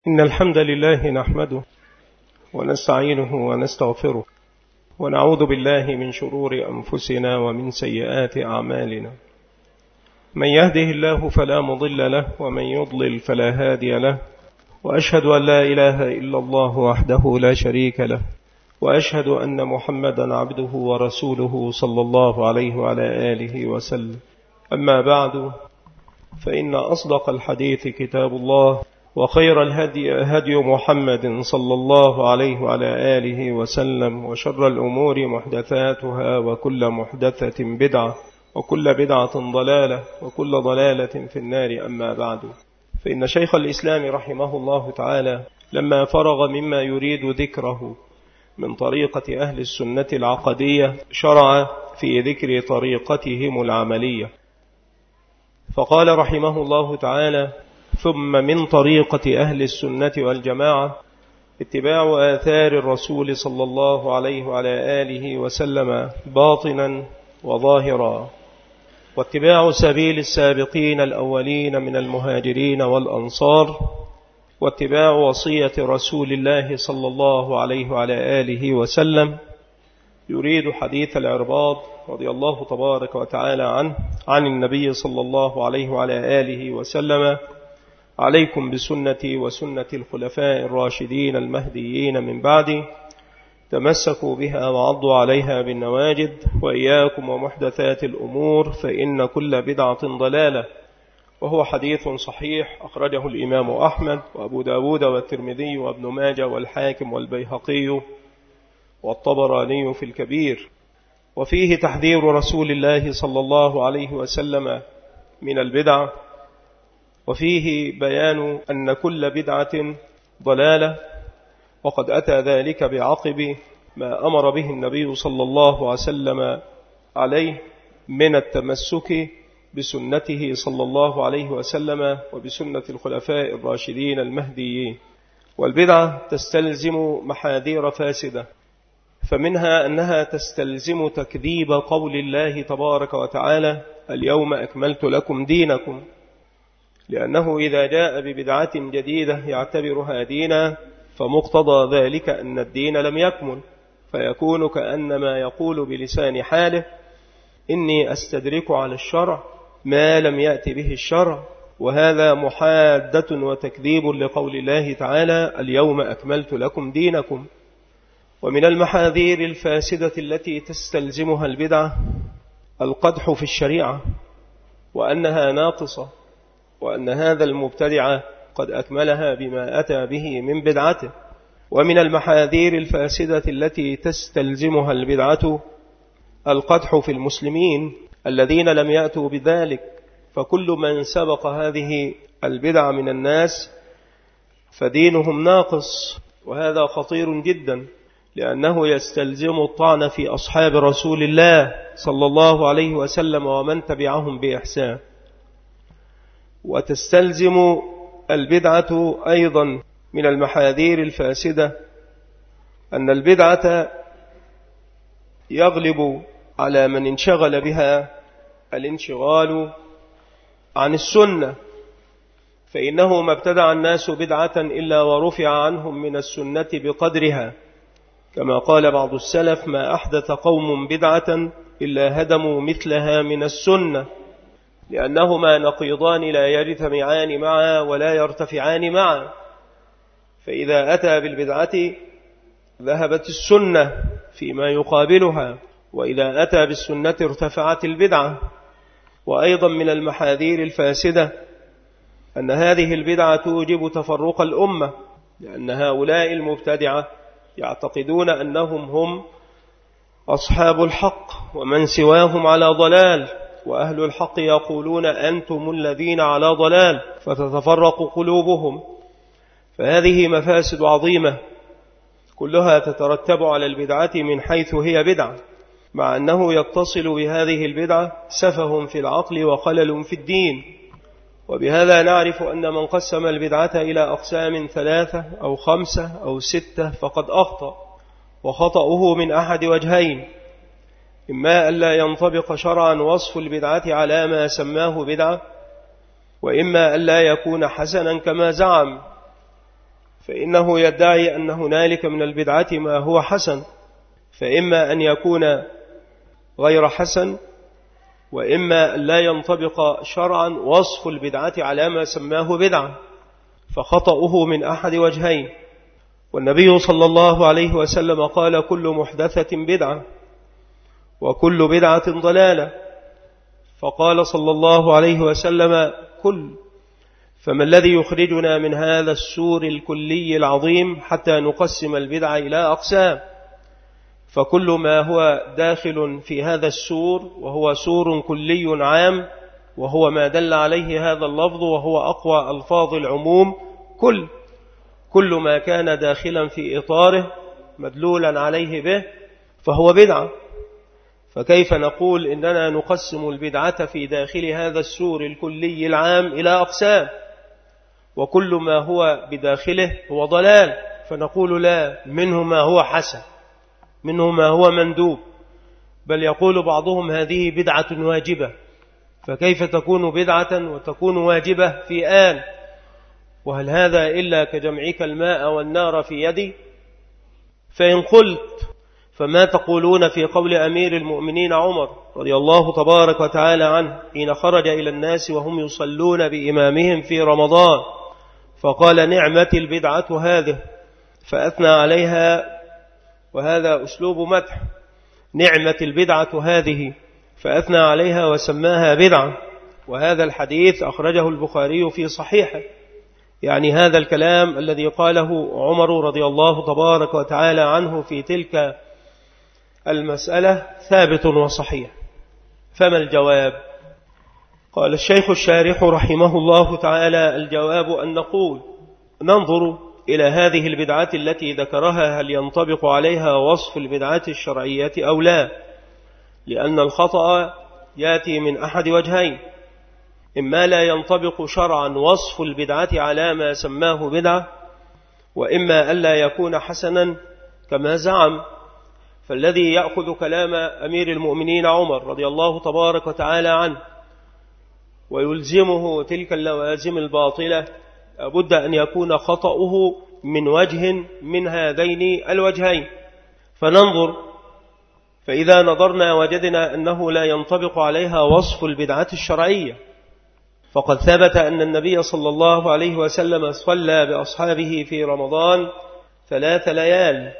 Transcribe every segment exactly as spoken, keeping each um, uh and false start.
إن الحمد لله نحمده ونستعينه ونستغفره ونعوذ بالله من شرور أنفسنا ومن سيئات أعمالنا. من يهده الله فلا مضل له ومن يضلل فلا هادي له، وأشهد أن لا إله إلا الله وحده لا شريك له، وأشهد أن محمدا عبده ورسوله صلى الله عليه وعلى آله وسلم. أما بعد، فإن أصدق الحديث كتاب الله، وخير الهدي هدي محمد صلى الله عليه وعلى آله وسلم، وشر الأمور محدثاتها، وكل محدثة بدعة، وكل بدعة ضلالة، وكل ضلالة في النار. أما بعد، فإن شيخ الإسلام رحمه الله تعالى لما فرغ مما يريد ذكره من طريقة أهل السنة العقدية شرع في ذكر طريقتهم العملية، فقال رحمه الله تعالى: ثم من طريقة أهل السنة والجماعة اتباع آثار الرسول صلى الله عليه وعلى آله وسلم باطنا وظاهرا، واتباع سبيل السابقين الأولين من المهاجرين والأنصار، واتباع وصية رسول الله صلى الله عليه وعلى آله وسلم. يريد حديث العرباض رضي الله تبارك وتعالى عنه عن النبي صلى الله عليه وعلى آله وسلم: عليكم بسنتي وسنة الخلفاء الراشدين المهديين من بعدي، تمسكوا بها وعضوا عليها بالنواجد، وإياكم ومحدثات الأمور فإن كل بدعة ضلالة. وهو حديث صحيح أخرجه الإمام أحمد وأبو داود والترمذي وابن ماجه والحاكم والبيهقي والطبراني في الكبير. وفيه تحذير رسول الله صلى الله عليه وسلم من البدع، وفيه بيان أن كل بدعة ضلالة، وقد أتى ذلك بعقب ما أمر به النبي صلى الله عليه وسلم عليه من التمسك بسنته صلى الله عليه وسلم وبسنة الخلفاء الراشدين المهديين. والبدعة تستلزم محاذير فاسدة، فمنها أنها تستلزم تكذيب قول الله تبارك وتعالى: اليوم أكملت لكم دينكم، لأنه إذا جاء ببدعة جديدة يعتبرها دينا فمقتضى ذلك أن الدين لم يكمل، فيكون كأنما يقول بلسان حاله: إني أستدرك على الشرع ما لم يأتي به الشرع. وهذا محادة وتكذيب لقول الله تعالى: اليوم أكملت لكم دينكم. ومن المحاذير الفاسدة التي تستلزمها البدعة القدح في الشريعة، وأنها ناقصة، وأن هذا المبتدع قد أكملها بما أتى به من بدعته. ومن المحاذير الفاسدة التي تستلزمها البدعة القدح في المسلمين الذين لم يأتوا بذلك، فكل من سبق هذه البدع من الناس فدينهم ناقص، وهذا خطير جدا، لأنه يستلزم الطعن في أصحاب رسول الله صلى الله عليه وسلم ومن تبعهم بإحسان. وتستلزم البدعة أيضا من المحاذير الفاسدة أن البدعة يغلب على من انشغل بها الانشغال عن السنة، فإنه ما ابتدع الناس بدعة إلا ورفع عنهم من السنة بقدرها، كما قال بعض السلف: ما أحدث قوم بدعة إلا هدموا مثلها من السنة، لأنهما نقيضان لا يجتمعان معا ولا يرتفعان معا. فإذا أتى بالبدعة ذهبت السنة فيما يقابلها، وإذا أتى بالسنة ارتفعت البدعة. وأيضا من المحاذير الفاسدة أن هذه البدعة توجب تفرق الأمة، لأن هؤلاء المبتدعة يعتقدون أنهم هم أصحاب الحق ومن سواهم على ضلال، وأهل الحق يقولون أنتم الذين على ضلال، فتتفرق قلوبهم. فهذه مفاسد عظيمة كلها تترتب على البدعة من حيث هي بدعة، مع أنه يتصل بهذه البدعة سفه في العقل وخلل في الدين. وبهذا نعرف أن من قسم البدعة إلى أقسام ثلاثة أو خمسة أو ستة فقد أخطأ، وخطأه من أحد وجهين: إما ألا ينطبق شرعا وصف البدعة على ما سماه بدعة، وإما ألا يكون حسنا كما زعم. فإنه يدعي أن هنالك من البدعة ما هو حسن، فإما أن يكون غير حسن، وإما لا ينطبق شرعا وصف البدعة على ما سماه بدعة، فخطأه من أحد وجهين. والنبي صلى الله عليه وسلم قال: كل محدثة بدعة وكل بدعة ضلالة. فقال صلى الله عليه وسلم: كل، فما الذي يخرجنا من هذا السور الكلي العظيم حتى نقسم البدعة إلى أقسام؟ فكل ما هو داخل في هذا السور، وهو سور كلي عام، وهو ما دل عليه هذا اللفظ، وهو أقوى ألفاظ العموم، كل كل ما كان داخلا في إطاره مدلولا عليه به فهو بدعة. فكيف نقول إننا نقسم البدعة في داخل هذا السور الكلي العام إلى أقسام، وكل ما هو بداخله هو ضلال؟ فنقول لا، منه ما هو حسن، منه ما هو مندوب، بل يقول بعضهم هذه بدعة واجبة. فكيف تكون بدعة وتكون واجبة في آن؟ وهل هذا إلا كجمعك الماء والنار في يدي؟ فإن قلت فما تقولون في قول أمير المؤمنين عمر رضي الله تبارك وتعالى عنه حين خرج إلى الناس وهم يصلون بإمامهم في رمضان فقال: نعمة البدعة هذه، فأثنى عليها، وهذا أسلوب مدح، نعمة البدعة هذه، فأثنى عليها وسماها بدعة. وهذا الحديث أخرجه البخاري في صحيحه، يعني هذا الكلام الذي قاله عمر رضي الله تبارك وتعالى عنه في تلك المسألة ثابت وصحيح. فما الجواب؟ قال الشيخ الشارح رحمه الله تعالى: الجواب أن نقول ننظر إلى هذه البدعة التي ذكرها هل ينطبق عليها وصف البدعة الشرعية أو لا، لأن الخطأ يأتي من أحد وجهين: إما لا ينطبق شرعا وصف البدعة على ما سماه بدعة، وإما ألا يكون حسنا كما زعم. فالذي يأخذ كلام أمير المؤمنين عمر رضي الله تبارك وتعالى عنه ويلزمه تلك اللوازم الباطلة لابد أن يكون خطأه من وجه من هذين الوجهين. فننظر، فإذا نظرنا وجدنا أنه لا ينطبق عليها وصف البدعة الشرعية، فقد ثبت أن النبي صلى الله عليه وسلم صلى بأصحابه في رمضان ثلاث ليال،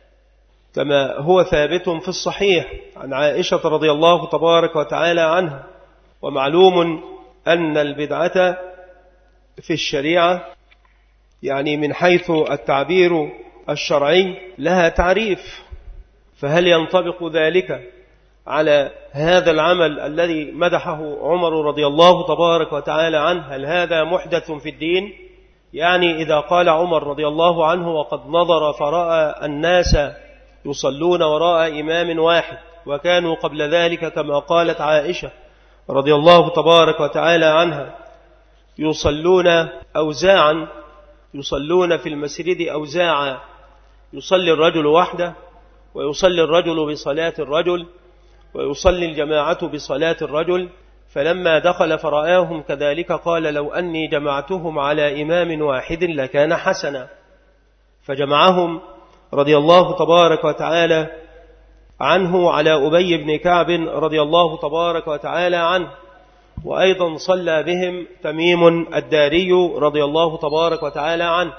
كما هو ثابت في الصحيح عن عائشة رضي الله تبارك وتعالى عنها. ومعلوم أن البدعة في الشريعة يعني من حيث التعبير الشرعي لها تعريف، فهل ينطبق ذلك على هذا العمل الذي مدحه عمر رضي الله تبارك وتعالى عنه؟ هل هذا محدث في الدين؟ يعني إذا قال عمر رضي الله عنه: وقد نظر فرأى الناس يصلون وراء إمام واحد، وكانوا قبل ذلك كما قالت عائشة رضي الله تبارك وتعالى عنها يصلون أوزاعا، يصلون في المسجد أوزاعا، يصلي الرجل وحده، ويصلي الرجل بصلاة الرجل، ويصلي الجماعة بصلاة الرجل. فلما دخل فرآهم كذلك قال: لو أني جمعتهم على إمام واحد لكان حسنا. فجمعهم رضي الله تبارك وتعالى عنه على أبي بن كعب رضي الله تبارك وتعالى عنه، وأيضا صلى بهم تميم الداري رضي الله تبارك وتعالى عنه.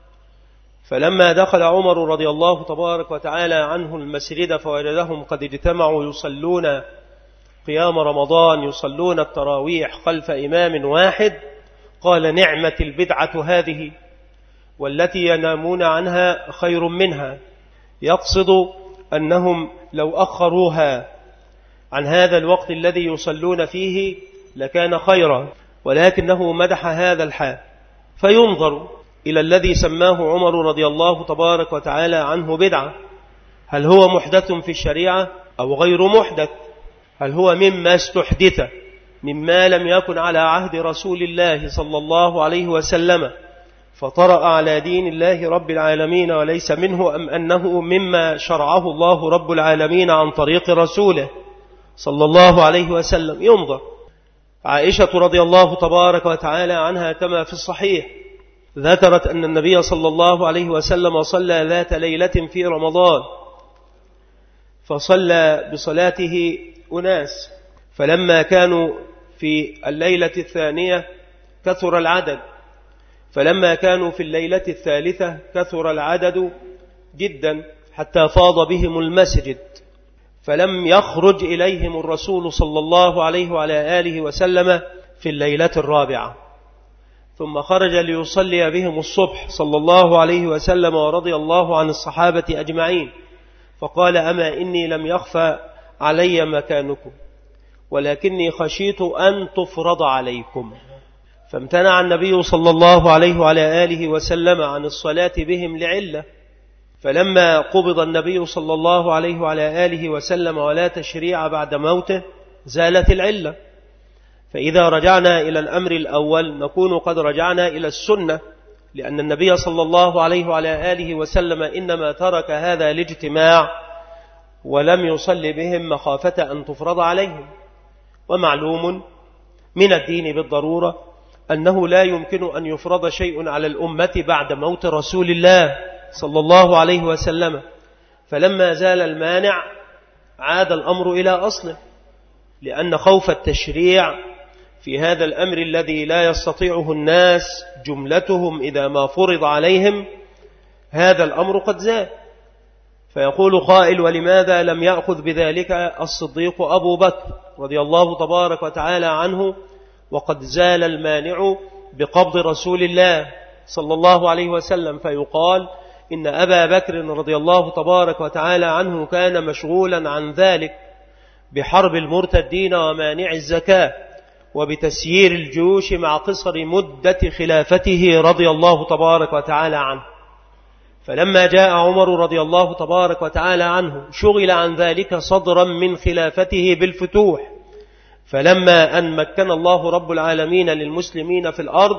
فلما دخل عمر رضي الله تبارك وتعالى عنه المسجد فوجدهم قد اجتمعوا يصلون قيام رمضان، يصلون التراويح خلف إمام واحد، قال: نعمة البدعة هذه، والتي ينامون عنها خير منها. يقصد أنهم لو أخروها عن هذا الوقت الذي يصلون فيه لكان خيرا، ولكنه مدح هذا الحال. فينظر إلى الذي سماه عمر رضي الله تبارك وتعالى عنه بدعة، هل هو محدث في الشريعة أو غير محدث؟ هل هو مما استحدث مما لم يكن على عهد رسول الله صلى الله عليه وسلم فطرأ على دين الله رب العالمين وليس منه، أم أنه مما شرعه الله رب العالمين عن طريق رسوله صلى الله عليه وسلم؟ ينظر. عائشة رضي الله تبارك وتعالى عنها كما في الصحيح ذكرت أن النبي صلى الله عليه وسلم صلى ذات ليلة في رمضان، فصلى بصلاته أناس، فلما كانوا في الليلة الثانية كثر العدد، فلما كانوا في الليلة الثالثة كثر العدد جدا حتى فاض بهم المسجد، فلم يخرج إليهم الرسول صلى الله عليه وعلى آله وسلم في الليلة الرابعة، ثم خرج ليصلي بهم الصبح صلى الله عليه وسلم ورضي الله عن الصحابة أجمعين، فقال: أما إني لم يخفى علي مكانكم ولكني خشيت أن تفرض عليكم، فامتنع النبي صلى الله عليه وعلى آله وسلم عن الصلاة بهم لعلة. فلما قبض النبي صلى الله عليه وعلى آله وسلم ولا تشريع بعد موته زالت العلة. فإذا رجعنا إلى الأمر الأول نكون قد رجعنا إلى السنة، لأن النبي صلى الله عليه وعلى آله وسلم إنما ترك هذا الاجتماع ولم يصلي بهم مخافة أن تفرض عليهم. ومعلوم من الدين بالضرورة أنه لا يمكن أن يفرض شيء على الأمة بعد موت رسول الله صلى الله عليه وسلم، فلما زال المانع عاد الأمر إلى أصله، لأن خوف التشريع في هذا الأمر الذي لا يستطيعه الناس جملتهم إذا ما فرض عليهم هذا الأمر قد زال. فيقول قائل: ولماذا لم يأخذ بذلك الصديق أبو بكر رضي الله تبارك وتعالى عنه وقد زال المانع بقبض رسول الله صلى الله عليه وسلم؟ فيقال إن أبا بكر رضي الله تبارك وتعالى عنه كان مشغولا عن ذلك بحرب المرتدين ومانع الزكاة وبتسيير الجيوش مع قصر مدة خلافته رضي الله تبارك وتعالى عنه. فلما جاء عمر رضي الله تبارك وتعالى عنه شغل عن ذلك صدرا من خلافته بالفتوح، فلما أن مكن الله رب العالمين للمسلمين في الأرض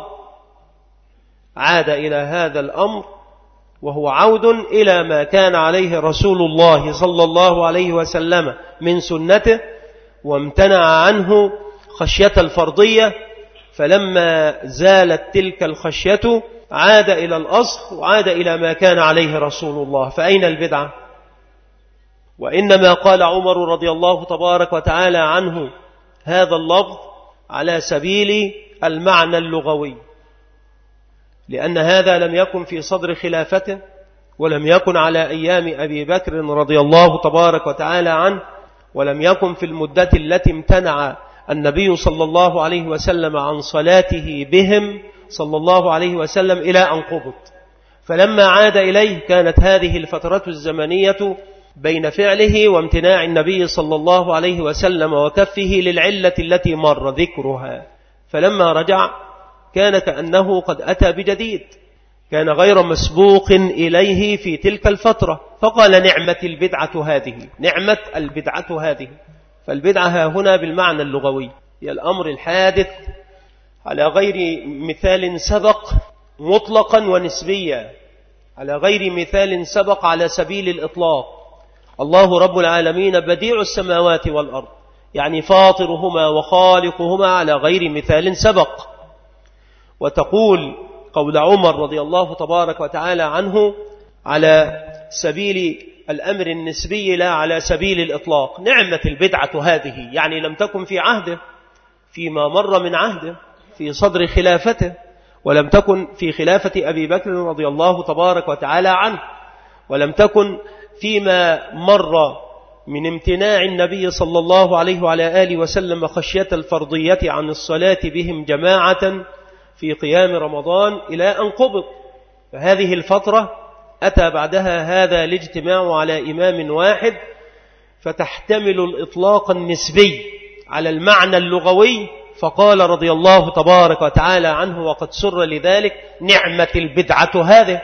عاد إلى هذا الأمر، وهو عود إلى ما كان عليه رسول الله صلى الله عليه وسلم من سنته، وامتنع عنه خشية الفرضية. فلما زالت تلك الخشية عاد إلى الأصل وعاد إلى ما كان عليه رسول الله. فأين البدعة؟ وإنما قال عمر رضي الله تبارك وتعالى عنه هذا اللفظ على سبيل المعنى اللغوي، لأن هذا لم يكن في صدر خلافته ولم يكن على أيام أبي بكر رضي الله تبارك وتعالى عنه، ولم يكن في المدة التي امتنع النبي صلى الله عليه وسلم عن صلاته بهم صلى الله عليه وسلم إلى أن قبض. فلما عاد إليه كانت هذه الفترة الزمنية بين فعله وامتناع النبي صلى الله عليه وسلم وكفه للعلة التي مر ذكرها. فلما رجع كان كأنه قد أتى بجديد، كان غير مسبوق إليه في تلك الفترة، فقال: نعمة البدعة هذه، نعمة البدعة هذه. فالبدعة هنا بالمعنى اللغوي هي الأمر الحادث على غير مثال سبق مطلقا ونسبيا، على غير مثال سبق على سبيل الإطلاق. الله رب العالمين بديع السماوات والأرض، يعني فاطرهما وخالقهما على غير مثال سبق. وتقول قول عمر رضي الله تبارك وتعالى عنه على سبيل الأمر النسبي لا على سبيل الإطلاق: نعمة البدعة هذه، يعني لم تكن في عهده، فيما مر من عهده في صدر خلافته، ولم تكن في خلافة أبي بكر رضي الله تبارك وتعالى عنه، ولم تكن فيما مر من امتناع النبي صلى الله عليه وعلى آله وسلم خشية الفرضية عن الصلاة بهم جماعة في قيام رمضان إلى أن قبض. فهذه الفترة أتى بعدها هذا الاجتماع على إمام واحد، فتحتمل الإطلاق النسبي على المعنى اللغوي، فقال رضي الله تبارك وتعالى عنه وقد سر لذلك: نعمة البدعة هذه.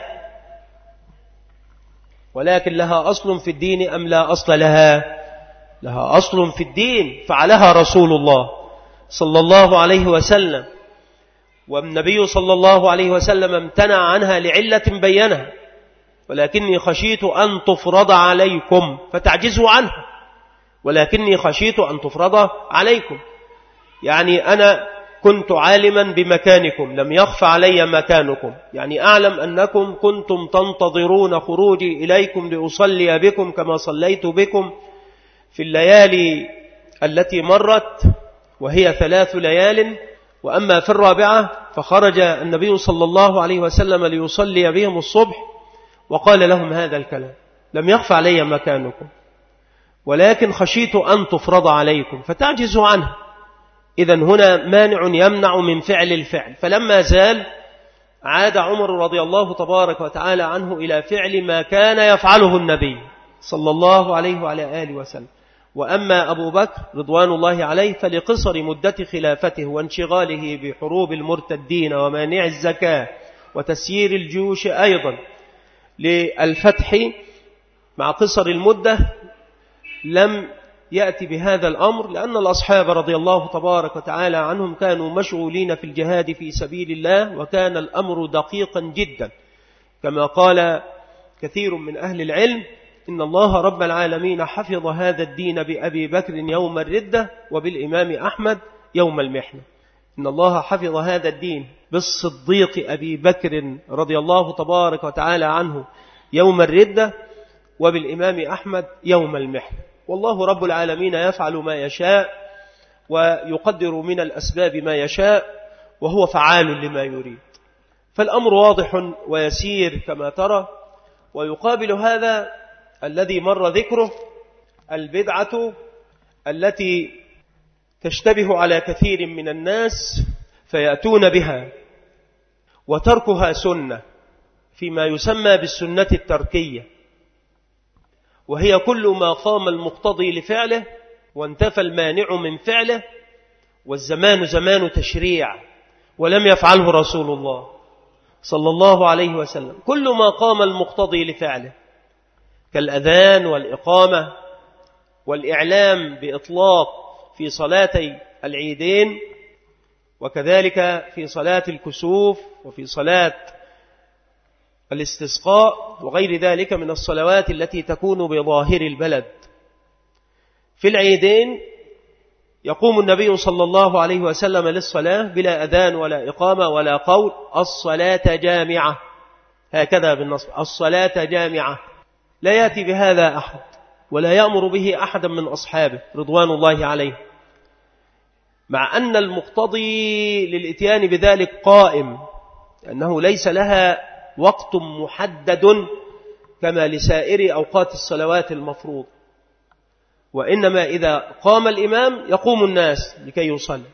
ولكن لها أصل في الدين أم لا أصل لها؟ لها أصل في الدين، فعلها رسول الله صلى الله عليه وسلم، والنبي صلى الله عليه وسلم امتنع عنها لعلة بينها: ولكني خشيت أن تفرض عليكم فتعجزوا عنها، ولكني خشيت أن تفرض عليكم، يعني أنا كنت عالما بمكانكم، لم يخف علي مكانكم، يعني أعلم أنكم كنتم تنتظرون خروجي إليكم لأصلي بكم كما صليت بكم في الليالي التي مرت، وهي ثلاث ليال. وأما في الرابعة فخرج النبي صلى الله عليه وسلم ليصلي بهم الصبح وقال لهم هذا الكلام: لم يخف علي مكانكم، ولكن خشيت أن تفرض عليكم فتعجزوا عنه. إذن هنا مانع يمنع من فعل الفعل. فلما زال عاد عمر رضي الله تبارك وتعالى عنه إلى فعل ما كان يفعله النبي صلى الله عليه وعلى آله وسلم. وأما أبو بكر رضوان الله عليه فلقصر مدة خلافته وانشغاله بحروب المرتدين ومانع الزكاة وتسيير الجيوش أيضا للفتح، مع قصر المدة لم يأتي بهذا الأمر، لأن الأصحاب رضي الله تبارك وتعالى عنهم كانوا مشغولين في الجهاد في سبيل الله، وكان الأمر دقيقا جدا، كما قال كثير من أهل العلم: إن الله رب العالمين حفظ هذا الدين بأبي بكر يوم الردة وبالإمام أحمد يوم المحنة. إن الله حفظ هذا الدين بالصديق أبي بكر رضي الله تبارك وتعالى عنه يوم الردة وبالإمام أحمد يوم المحنة. والله رب العالمين يفعل ما يشاء ويقدر من الأسباب ما يشاء، وهو فعال لما يريد. فالأمر واضح ويسير كما ترى. ويقابل هذا الذي مر ذكره البدعة التي تشتبه على كثير من الناس فيأتون بها، وتركها سنة فيما يسمى بالسنة التركية، وهي كل ما قام المقتضي لفعله وانتفى المانع من فعله، والزمان زمان تشريع ولم يفعله رسول الله صلى الله عليه وسلم. كل ما قام المقتضي لفعله كالأذان والإقامة والإعلام بإطلاق في صلاتي العيدين، وكذلك في صلاة الكسوف وفي صلاة الاستسقاء وغير ذلك من الصلوات التي تكون بظاهر البلد. في العيدين يقوم النبي صلى الله عليه وسلم للصلاة بلا أذان ولا إقامة ولا قول: الصلاة جامعة، هكذا بالنصب: الصلاة جامعة. لا يأتي بهذا أحد ولا يأمر به أحدا من أصحابه رضوان الله عليه، مع أن المقتضي للإتيان بذلك قائم، أنه ليس لها وقت محدد كما لسائر أوقات الصلوات المفروض، وإنما إذا قام الإمام يقوم الناس لكي يصلي.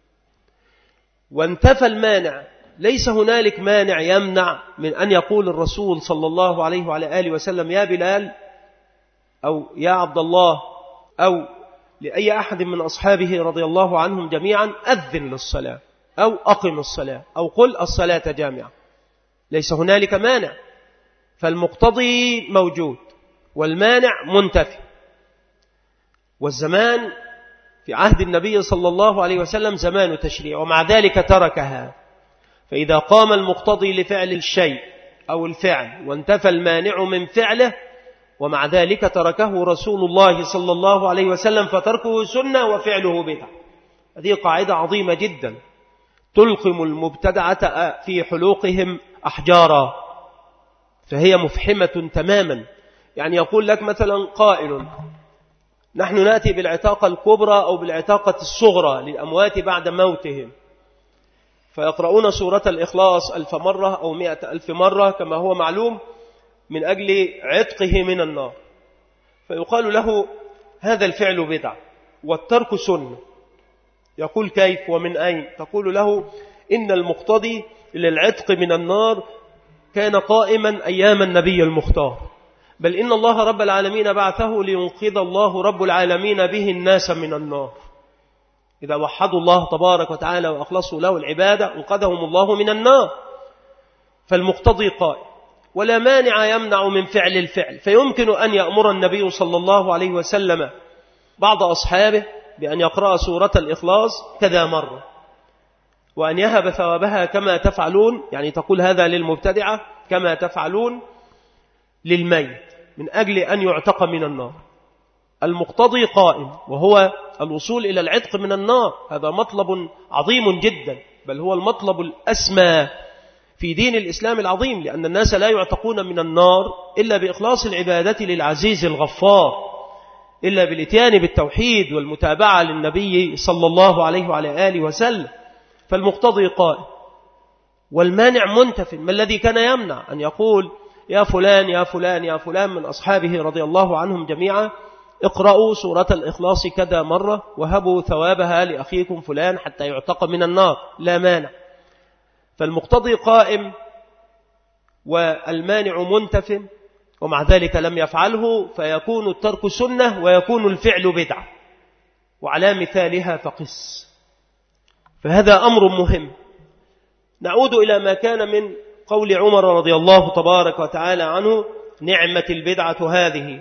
وانتفى المانع، ليس هنالك مانع يمنع من أن يقول الرسول صلى الله عليه وعلى آله وسلم: يا بلال، أو يا عبد الله، أو لأي أحد من أصحابه رضي الله عنهم جميعا: أذن للصلاة، أو أقم الصلاة، أو قل الصلاة جامعة. ليس هنالك مانع، فالمقتضي موجود والمانع منتفي. والزمان في عهد النبي صلى الله عليه وسلم زمان تشريع، ومع ذلك تركها. فإذا قام المقتضي لفعل الشيء أو الفعل وانتفى المانع من فعله ومع ذلك تركه رسول الله صلى الله عليه وسلم، فتركه سنة وفعله بدعة. هذه قاعدة عظيمة جدا تلقم المبتدعة في حلوقهم أحجارا، فهي مفحمة تماما. يعني يقول لك مثلا قائل: نحن نأتي بالعتاقة الكبرى أو بالعتاقة الصغرى للأموات بعد موتهم، فيقرؤون سورة الإخلاص ألف مرة أو مئة ألف مرة كما هو معلوم من أجل عتقه من النار. فيقال له: هذا الفعل بدعة والترك سنة. يقول: كيف ومن أين؟ تقول له: إن المقتضي للعتق من النار كان قائما أيام النبي المختار، بل إن الله رب العالمين بعثه لينقذ الله رب العالمين به الناس من النار. إذا وحدوا الله تبارك وتعالى وأخلصوا له العبادة انقذهم الله من النار. فالمقتضي قائم، ولا مانع يمنع من فعل الفعل. فيمكن أن يأمر النبي صلى الله عليه وسلم بعض أصحابه بأن يقرأ سورة الإخلاص كذا مرة، وأن يهب ثوابها كما تفعلون، يعني تقول هذا للمبتدعة كما تفعلون للميت، من أجل أن يعتق من النار. المقتضي قائم، وهو الوصول إلى العتق من النار. هذا مطلب عظيم جدا، بل هو المطلب الأسمى في دين الإسلام العظيم، لأن الناس لا يعتقون من النار إلا بإخلاص العبادة للعزيز الغفار، إلا بالاتيان بالتوحيد والمتابعة للنبي صلى الله عليه وعلى آله وسلم. فالمقتضي قائم والمانع منتف. ما الذي كان يمنع أن يقول يا فلان يا فلان يا فلان من أصحابه رضي الله عنهم جميعا اقرأوا سورة الإخلاص كذا مرة وهبوا ثوابها لأخيكم فلان حتى يعتق من النار؟ لا مانع. فالمقتضي قائم والمانع منتف، ومع ذلك لم يفعله، فيكون الترك سنة ويكون الفعل بدعة. وعلى مثالها فقس. فهذا أمر مهم. نعود إلى ما كان من قول عمر رضي الله تبارك وتعالى عنه: نعمة البدعة هذه.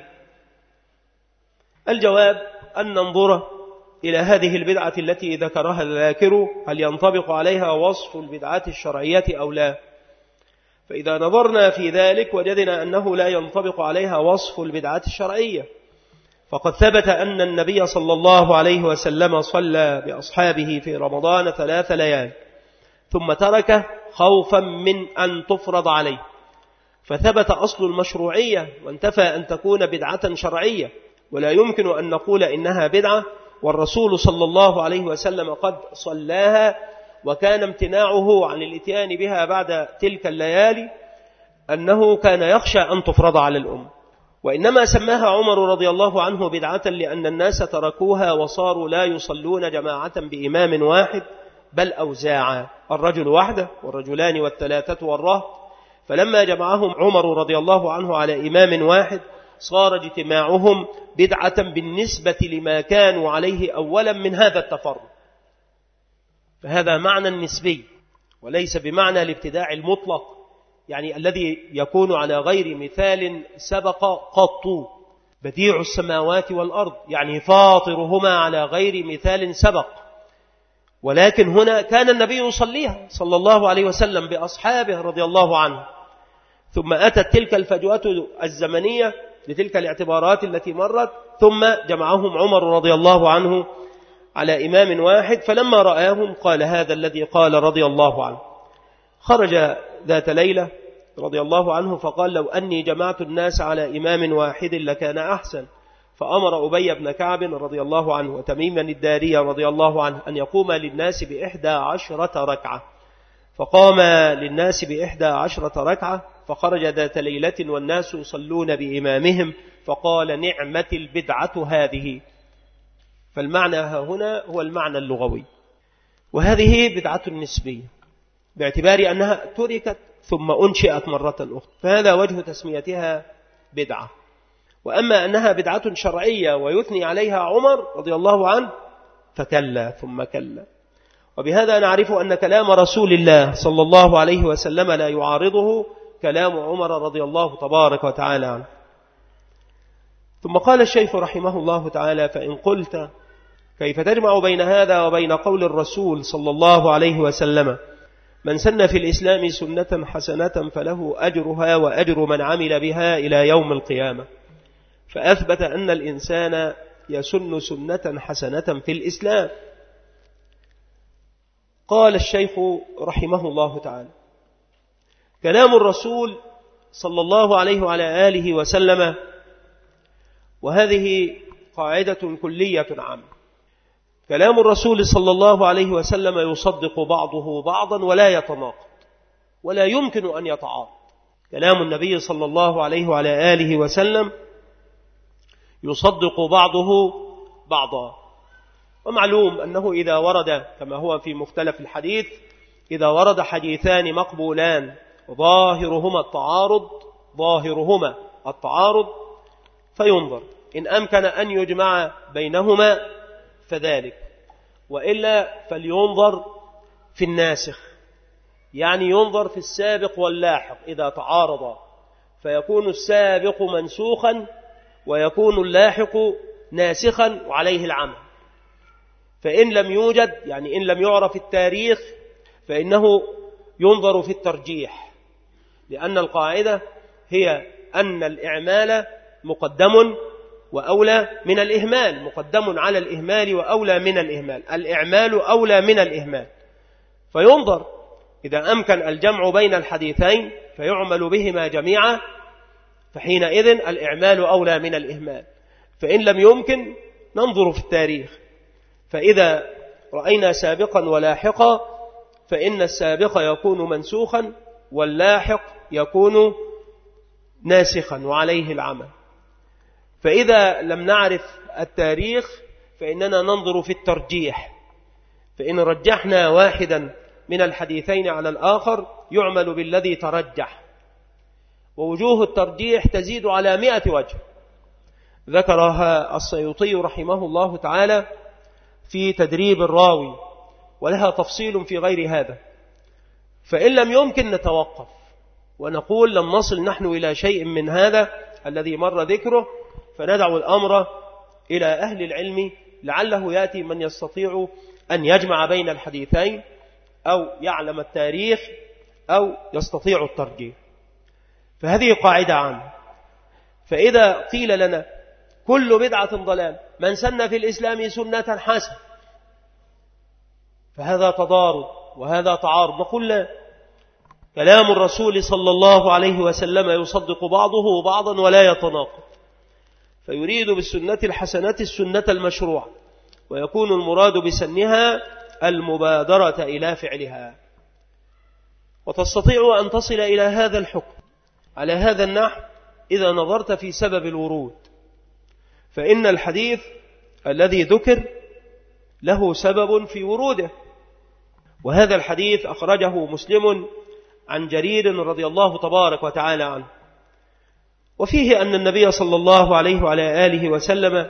الجواب أن ننظر إلى هذه البدعة التي ذكرها الذاكر، هل ينطبق عليها وصف البدعة الشرعية أو لا؟ فإذا نظرنا في ذلك وجدنا أنه لا ينطبق عليها وصف البدعة الشرعية. فقد ثبت أن النبي صلى الله عليه وسلم صلى بأصحابه في رمضان ثلاث ليال ثم تركه خوفا من أن تفرض عليه، فثبت أصل المشروعية وانتفى أن تكون بدعة شرعية. ولا يمكن أن نقول إنها بدعة والرسول صلى الله عليه وسلم قد صلاها، وكان امتناعه عن الاتيان بها بعد تلك الليالي أنه كان يخشى أن تفرض على الأمة. وإنما سماها عمر رضي الله عنه بدعة لأن الناس تركوها وصاروا لا يصلون جماعة بإمام واحد بل أوزاعا، الرجل وحده والرجلان والثلاثة والرهط. فلما جمعهم عمر رضي الله عنه على إمام واحد صار اجتماعهم بدعة بالنسبة لما كانوا عليه أولا من هذا التفرد. فهذا معنى النسبي وليس بمعنى الابتداع المطلق، يعني الذي يكون على غير مثال سبق قط. بديع السماوات والأرض يعني فاطرهما على غير مثال سبق. ولكن هنا كان النبي يصليها صلى الله عليه وسلم بأصحابه رضي الله عنه، ثم أتت تلك الفجوة الزمنية لتلك الاعتبارات التي مرت، ثم جمعهم عمر رضي الله عنه على إمام واحد. فلما رآهم قال هذا الذي قال رضي الله عنه. خرج ذات ليلة رضي الله عنه فقال لو أني جمعت الناس على إمام واحد لكان أحسن. فأمر أبي بن كعب رضي الله عنه وتميما الداري رضي الله عنه أن يقوم للناس بإحدى عشرة ركعة، فقام للناس بإحدى عشرة ركعة. فخرج ذات ليلة والناس يصلون بإمامهم فقال نعمة البدعة هذه. فالمعنى هنا هو المعنى اللغوي، وهذه بدعة نسبية باعتبار أنها تركت ثم أنشئت مرة أخرى، فهذا وجه تسميتها بدعة. وأما أنها بدعة شرعية ويثني عليها عمر رضي الله عنه فكلا ثم كلا. وبهذا نعرف أن كلام رسول الله صلى الله عليه وسلم لا يعارضه كلام عمر رضي الله تبارك وتعالى عنه. ثم قال الشيخ رحمه الله تعالى: فإن قلت كيف تجمع بين هذا وبين قول الرسول صلى الله عليه وسلم من سن في الإسلام سنة حسنة فله أجرها وأجر من عمل بها إلى يوم القيامة؟ فأثبت أن الإنسان يسن سنة حسنة في الإسلام. قال الشيخ رحمه الله تعالى: كلام الرسول صلى الله عليه وعلى آله وسلم، وهذه قاعدة كلية عامة، كلام الرسول صلى الله عليه وسلم يصدق بعضه بعضا ولا يتناقض ولا يمكن أن يتعارض. كلام النبي صلى الله عليه وعلى آله وسلم يصدق بعضه بعضا. ومعلوم أنه إذا ورد كما هو في مختلف الحديث، إذا ورد حديثان مقبولان ظاهرهما التعارض ظاهرهما التعارض فينظر إن أمكن أن يجمع بينهما فذلك، وإلا فلينظر في الناسخ، يعني ينظر في السابق واللاحق إذا تعارضا، فيكون السابق منسوخا ويكون اللاحق ناسخا وعليه العمل. فإن لم يوجد، يعني إن لم يعرف التاريخ، فإنه ينظر في الترجيح، لأن القاعدة هي أن الإعمال مقدم وأولى من الإهمال، مقدم على الإهمال وأولى من الإهمال، الإعمال أولى من الإهمال. فينظر إذا أمكن الجمع بين الحديثين فيعمل بهما جميعا، فحينئذ الإعمال أولى من الإهمال. فإن لم يمكن ننظر في التاريخ، فإذا رأينا سابقا ولاحقا فإن السابق يكون منسوخا واللاحق يكون ناسخا وعليه العمل. فإذا لم نعرف التاريخ فإننا ننظر في الترجيح، فإن رجحنا واحدا من الحديثين على الآخر يعمل بالذي ترجح، ووجوه الترجيح تزيد على مئة وجه ذكرها السيوطي رحمه الله تعالى في تدريب الراوي، ولها تفصيل في غير هذا. فإن لم يمكن نتوقف ونقول لم نصل نحن إلى شيء من هذا الذي مر ذكره، فندع الأمر إلى أهل العلم لعله يأتي من يستطيع أن يجمع بين الحديثين أو يعلم التاريخ أو يستطيع الترجيح. فهذه قاعدة عامة. فإذا قيل لنا كل بدعة ضلال، من سن في الإسلام سنة حسنة، فهذا تضارب وهذا تعارض. نقول لا، كلام الرسول صلى الله عليه وسلم يصدق بعضه بعضا ولا يتناقض، فيريد بالسنة الحسنة السنة المشروعة، ويكون المراد بسنها المبادرة إلى فعلها. وتستطيع أن تصل إلى هذا الحكم على هذا النحو إذا نظرت في سبب الورود، فإن الحديث الذي ذكر له سبب في وروده، وهذا الحديث أخرجه مسلم عن جرير رضي الله تبارك وتعالى عنه، وفيه أن النبي صلى الله عليه وعلى آله وسلم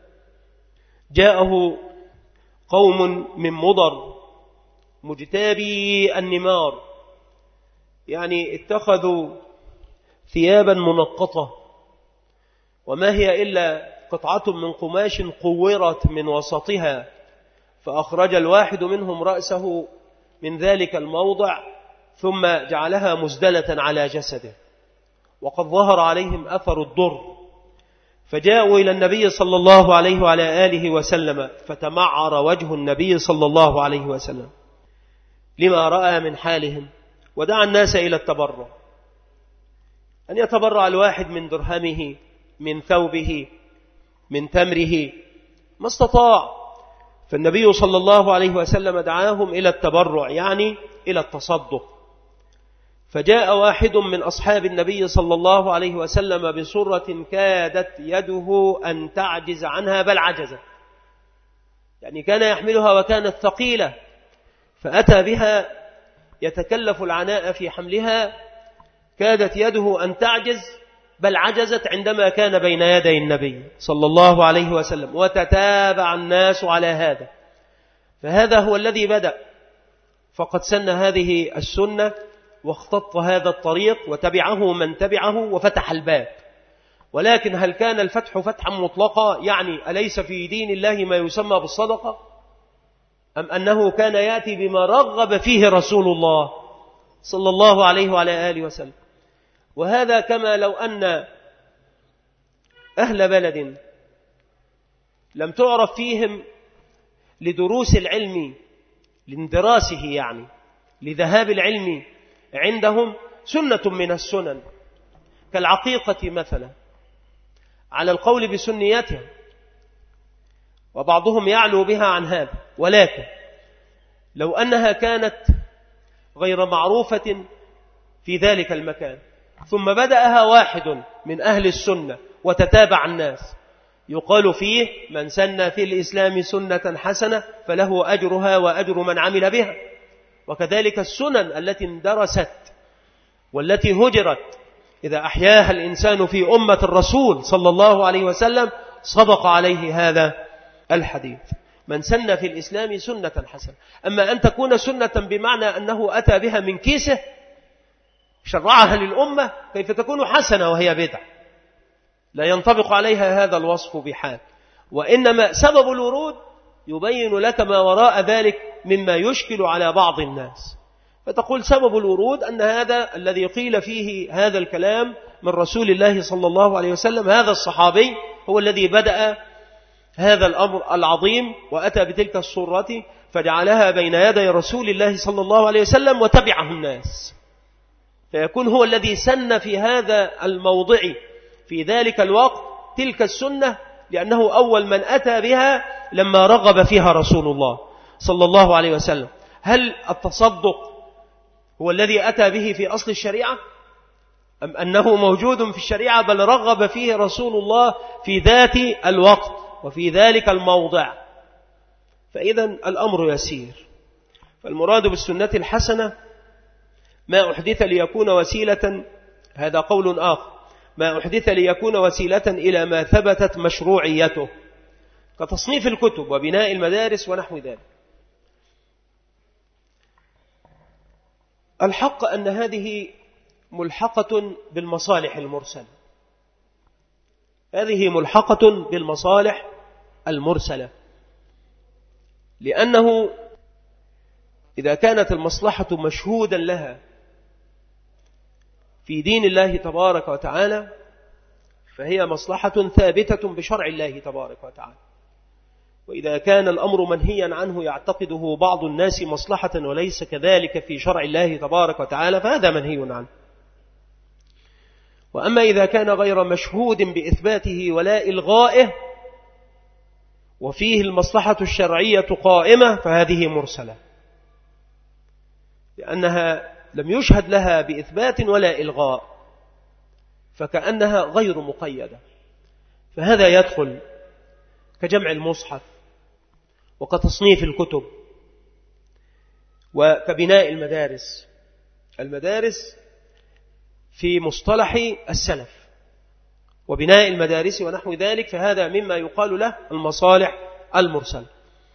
جاءه قوم من مضر مجتابي النمار، يعني اتخذوا ثيابا منقطة، وما هي إلا قطعة من قماش قورت من وسطها، فأخرج الواحد منهم رأسه من ذلك الموضع ثم جعلها مزدلة على جسده، وقد ظهر عليهم أثر الضر، فجاءوا إلى النبي صلى الله عليه وعلى آله وسلم، فتمعر وجه النبي صلى الله عليه وسلم لما رأى من حالهم، ودعا الناس إلى التبرع، أن يتبرع الواحد من درهمه، من ثوبه، من تمره، ما استطاع. فالنبي صلى الله عليه وسلم دعاهم إلى التبرع، يعني إلى التصدق. فجاء واحد من أصحاب النبي صلى الله عليه وسلم بصرة كادت يده أن تعجز عنها، بل عجزت، يعني كان يحملها وكانت ثقيلة، فأتى بها يتكلف العناء في حملها، كادت يده أن تعجز بل عجزت عندما كان بين يدي النبي صلى الله عليه وسلم، وتتابع الناس على هذا. فهذا هو الذي بدأ، فقد سن هذه السنة واختط هذا الطريق وتبعه من تبعه وفتح الباب. ولكن هل كان الفتح فتحا مطلقا؟ يعني أليس في دين الله ما يسمى بالصدقة؟ أم أنه كان يأتي بما رغب فيه رسول الله صلى الله عليه وعلى آله وسلم؟ وهذا كما لو أن أهل بلد لم تعرف فيهم لدروس العلم، لاندراسه يعني لذهاب العلم عندهم سنة من السنن كالعقيقة مثلا، على القول بسنيتها، وبعضهم يعلو بها عن هذا، ولكن لو أنها كانت غير معروفة في ذلك المكان ثم بدأها واحد من أهل السنة وتتابع الناس، يقال فيه من سن في الإسلام سنة حسنة فله أجرها وأجر من عمل بها. وكذلك السنن التي اندرست والتي هجرت، إذا أحياها الإنسان في أمة الرسول صلى الله عليه وسلم صدق عليه هذا الحديث، من سن في الإسلام سنة حسنة. أما أن تكون سنة بمعنى أنه أتى بها من كيسه شرعها للأمة، كيف تكون حسنة وهي بدعة؟ لا ينطبق عليها هذا الوصف بحال. وإنما سبب الورود يبين لك ما وراء ذلك مما يشكل على بعض الناس، فتقول سبب الورود أن هذا الذي قيل فيه هذا الكلام من رسول الله صلى الله عليه وسلم، هذا الصحابي هو الذي بدأ هذا الأمر العظيم وأتى بتلك الصورة فجعلها بين يدي رسول الله صلى الله عليه وسلم وتبعه الناس، فيكون هو الذي سن في هذا الموضع في ذلك الوقت تلك السنة، لأنه أول من أتى بها لما رغب فيها رسول الله صلى الله عليه وسلم. هل التصدق هو الذي أتى به في أصل الشريعة أم أنه موجود في الشريعة بل رغب فيه رسول الله في ذات الوقت وفي ذلك الموضع؟ فإذا الأمر يسير. فالمراد بالسنة الحسنة ما أحدث ليكون وسيلة، هذا قول آخر، ما أحدث ليكون وسيلة إلى ما ثبتت مشروعيته كتصنيف الكتب وبناء المدارس ونحو ذلك. الحق أن هذه ملحقة بالمصالح المرسلة، هذه ملحقة بالمصالح المرسلة، لأنه إذا كانت المصلحة مشهودا لها في دين الله تبارك وتعالى فهي مصلحة ثابتة بشرع الله تبارك وتعالى. وإذا كان الأمر منهيا عنه يعتقده بعض الناس مصلحة وليس كذلك في شرع الله تبارك وتعالى فهذا منهي عنه. وأما إذا كان غير مشهود بإثباته ولا إلغائه وفيه المصلحة الشرعية قائمة فهذه مرسلة، لأنها لم يشهد لها بإثبات ولا إلغاء فكأنها غير مقيدة. فهذا يدخل كجمع المصحف وكتصنيف الكتب وكبناء المدارس. المدارس في مصطلح السلف وبناء المدارس ونحو ذلك، فهذا مما يقال له المصالح المرسلة،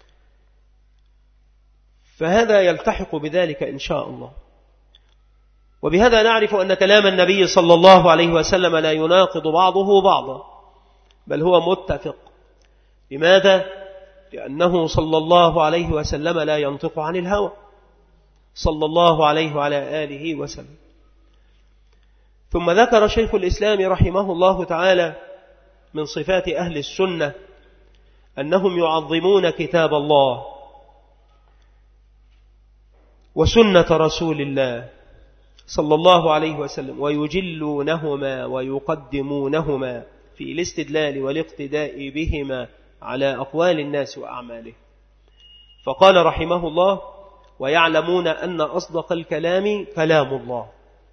فهذا يلتحق بذلك إن شاء الله. وبهذا نعرف أن كلام النبي صلى الله عليه وسلم لا يناقض بعضه بعضا بل هو متفق. لماذا؟ لأنه صلى الله عليه وسلم لا ينطق عن الهوى صلى الله عليه وعلى آله وسلم. ثم ذكر شيخ الإسلام رحمه الله تعالى من صفات أهل السنة أنهم يعظمون كتاب الله وسنة رسول الله صلى الله عليه وسلم ويجلونهما ويقدمونهما في الاستدلال والاقتداء بهما على أقوال الناس وأعماله. فقال رحمه الله: ويعلمون أن أصدق الكلام كلام الله.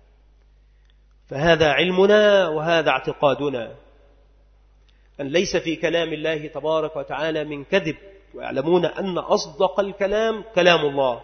فهذا علمنا وهذا اعتقادنا أن ليس في كلام الله تبارك وتعالى من كذب، ويعلمون أن أصدق الكلام كلام الله.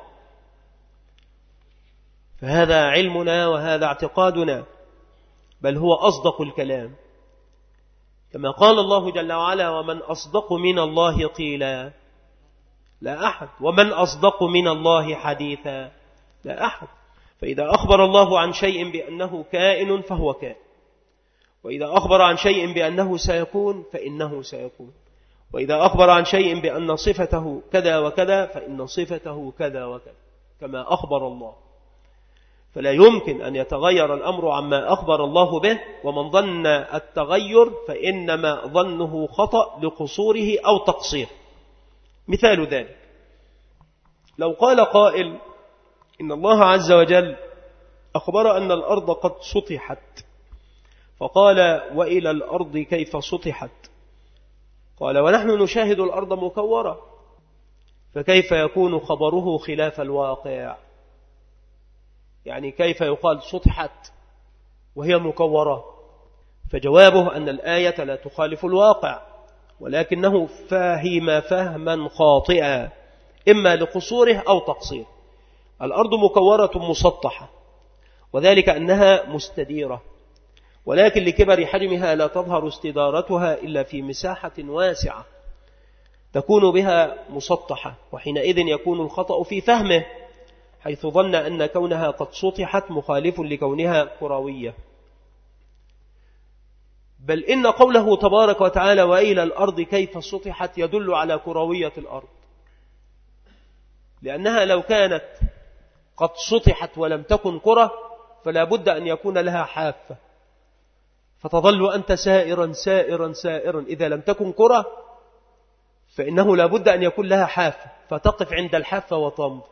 فهذا علمنا وهذا اعتقادنا، بل هو أصدق الكلام، كما قال الله جل وعلا: ومن أصدق من الله قيلا لا أحد، ومن أصدق من الله حديثا لا أحد. فإذا أخبر الله عن شيء بأنه كائن فهو كائن، وإذا أخبر عن شيء بأنه سيكون فإنه سيكون، وإذا أخبر عن شيء بأن صفته كذا وكذا فإن صفته كذا وكذا كما أخبر الله. فلا يمكن أن يتغير الأمر عما أخبر الله به، ومن ظن التغير فإنما ظنه خطأ لقصوره أو تقصير. مثال ذلك: لو قال قائل إن الله عز وجل أخبر أن الأرض قد سطحت، فقال: وإلى الأرض كيف سطحت؟ قال: ونحن نشاهد الأرض مكورة، فكيف يكون خبره خلاف الواقع؟ يعني كيف يقال سطحت وهي مكورة؟ فجوابه أن الآية لا تخالف الواقع، ولكنه فاهم فهما خاطئا إما لقصوره أو تقصير. الأرض مكورة مسطحة، وذلك أنها مستديرة، ولكن لكبر حجمها لا تظهر استدارتها إلا في مساحة واسعة تكون بها مسطحة، وحينئذ يكون الخطأ في فهمه، حيث ظن أن كونها قد سطحت مخالف لكونها كروية. بل إن قوله تبارك وتعالى: وإلى الأرض كيف سطحت يدل على كروية الأرض، لأنها لو كانت قد سطحت ولم تكن كرة فلا بد أن يكون لها حافة، فتظل أنت سائرا سائرا سائرا. إذا لم تكن كرة فإنه لابد أن يكون لها حافة، فتقف عند الحافة وتنظر.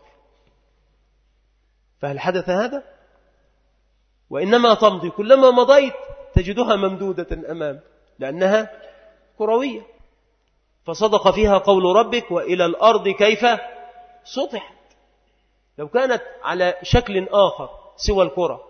فهل حدث هذا؟ وإنما تمضي، كلما مضيت تجدها ممدودة أمام، لأنها كروية. فصدق فيها قول ربك وإلى الأرض كيف سطحت. لو كانت على شكل آخر سوى الكرة